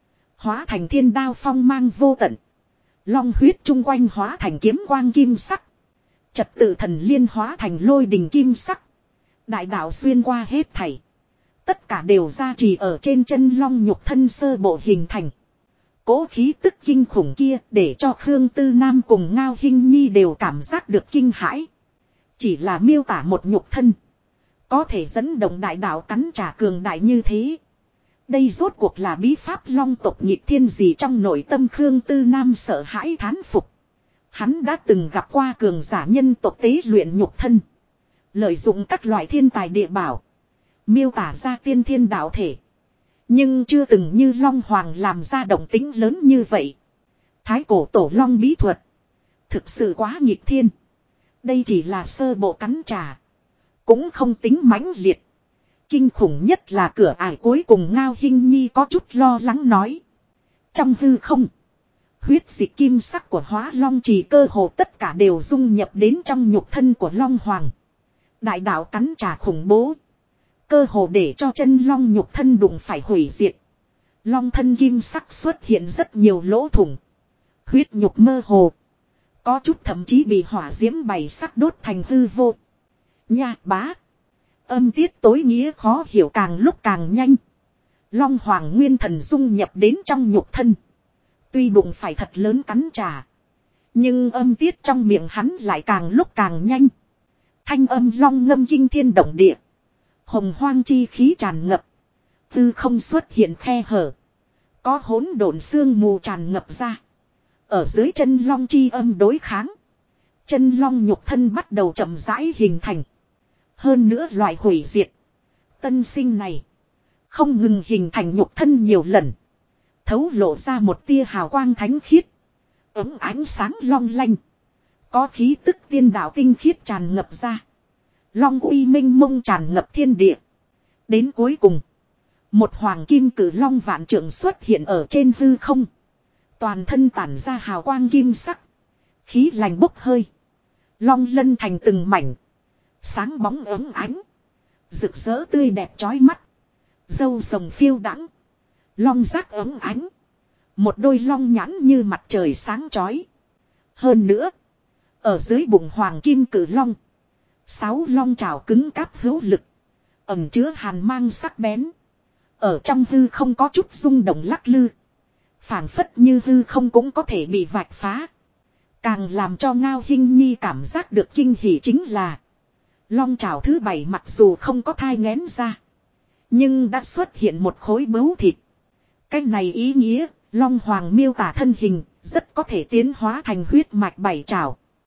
Hóa thành thiên đao phong mang vô tận. Long huyết chung quanh hóa thành kiếm quang kim sắc. Trật tự thần liên hóa thành lôi đình kim sắc. Đại đạo xuyên qua hết thảy. Tất cả đều gia trì ở trên chân long nhục thân sơ bộ hình thành. Cố khí tức kinh khủng kia để cho Khương Tư Nam cùng Ngao Hinh Nhi đều cảm giác được kinh hãi. Chỉ là miêu tả một nhục thân. Có thể dẫn động đại đạo cắn trả cường đại như thế. Đây rốt cuộc là bí pháp long tộc nhịp thiên gì trong nội tâm Khương Tư Nam sợ hãi thán phục. Hắn đã từng gặp qua cường giả nhân tộc tế luyện nhục thân. Lợi dụng các loại thiên tài địa bảo. Miêu tả ra tiên thiên đạo thể. Nhưng chưa từng như Long Hoàng làm ra động tính lớn như vậy. Thái cổ tổ long bí thuật. Thực sự quá nghịch thiên. Đây chỉ là sơ bộ cắn trả. Cũng không tính mãnh liệt. Kinh khủng nhất là cửa ải cuối cùng Ngao Hinh Nhi có chút lo lắng nói. Trong hư không. Huyết dịch kim sắc của hóa long trì cơ hồ tất cả đều dung nhập đến trong nhục thân của Long Hoàng. Đại đạo cắn trả khủng bố. Cơ hồ để cho chân long nhục thân đụng phải hủy diệt. Long thân kim sắc xuất hiện rất nhiều lỗ thủng. Huyết nhục mơ hồ. Có chút thậm chí bị hỏa diễm bày sắc đốt thành hư vô. Nha bá. Âm tiết tối nghĩa khó hiểu càng lúc càng nhanh. Long Hoàng nguyên thần dung nhập đến trong nhục thân. Tuy bụng phải thật lớn cắn trả. Nhưng âm tiết trong miệng hắn lại càng lúc càng nhanh. Thanh âm long ngâm kinh thiên động địa. Hồng hoang chi khí tràn ngập. Tư không xuất hiện khe hở. Có hỗn độn sương mù tràn ngập ra. Ở dưới chân long chi âm đối kháng. Chân long nhục thân bắt đầu chậm rãi hình thành. Hơn nữa loại hủy diệt. Tân sinh này. Không ngừng hình thành nhục thân nhiều lần. Thấu lộ ra một tia hào quang thánh khiết. Ấm ánh sáng long lanh. Có khí tức tiên đạo tinh khiết tràn ngập ra. Long uy minh mông tràn ngập thiên địa. Đến cuối cùng. Một hoàng kim cử long vạn trượng xuất hiện ở trên hư không. Toàn thân tản ra hào quang kim sắc. Khí lành bốc hơi. Long lân thành từng mảnh. Sáng bóng ấm ánh. Rực rỡ tươi đẹp chói mắt. Râu rồng phiêu đãng. Long giác ấm ánh. Một đôi long nhãn như mặt trời sáng chói. Hơn nữa. Ở dưới bụng hoàng kim cử long. 6 long trảo cứng cáp hữu lực. Ẩm chứa hàn mang sắc bén. Ở trong hư không có chút rung động lắc lư. Phảng phất như hư không cũng có thể bị vạch phá. Càng làm cho Ngao Hinh Nhi cảm giác được kinh hỉ chính là. Long trảo thứ 7 mặc dù không có thai nghén ra. Nhưng đã xuất hiện một khối bướu thịt. Cái này ý nghĩa, Long Hoàng miêu tả thân hình, rất có thể tiến hóa thành huyết mạch 7 trảo.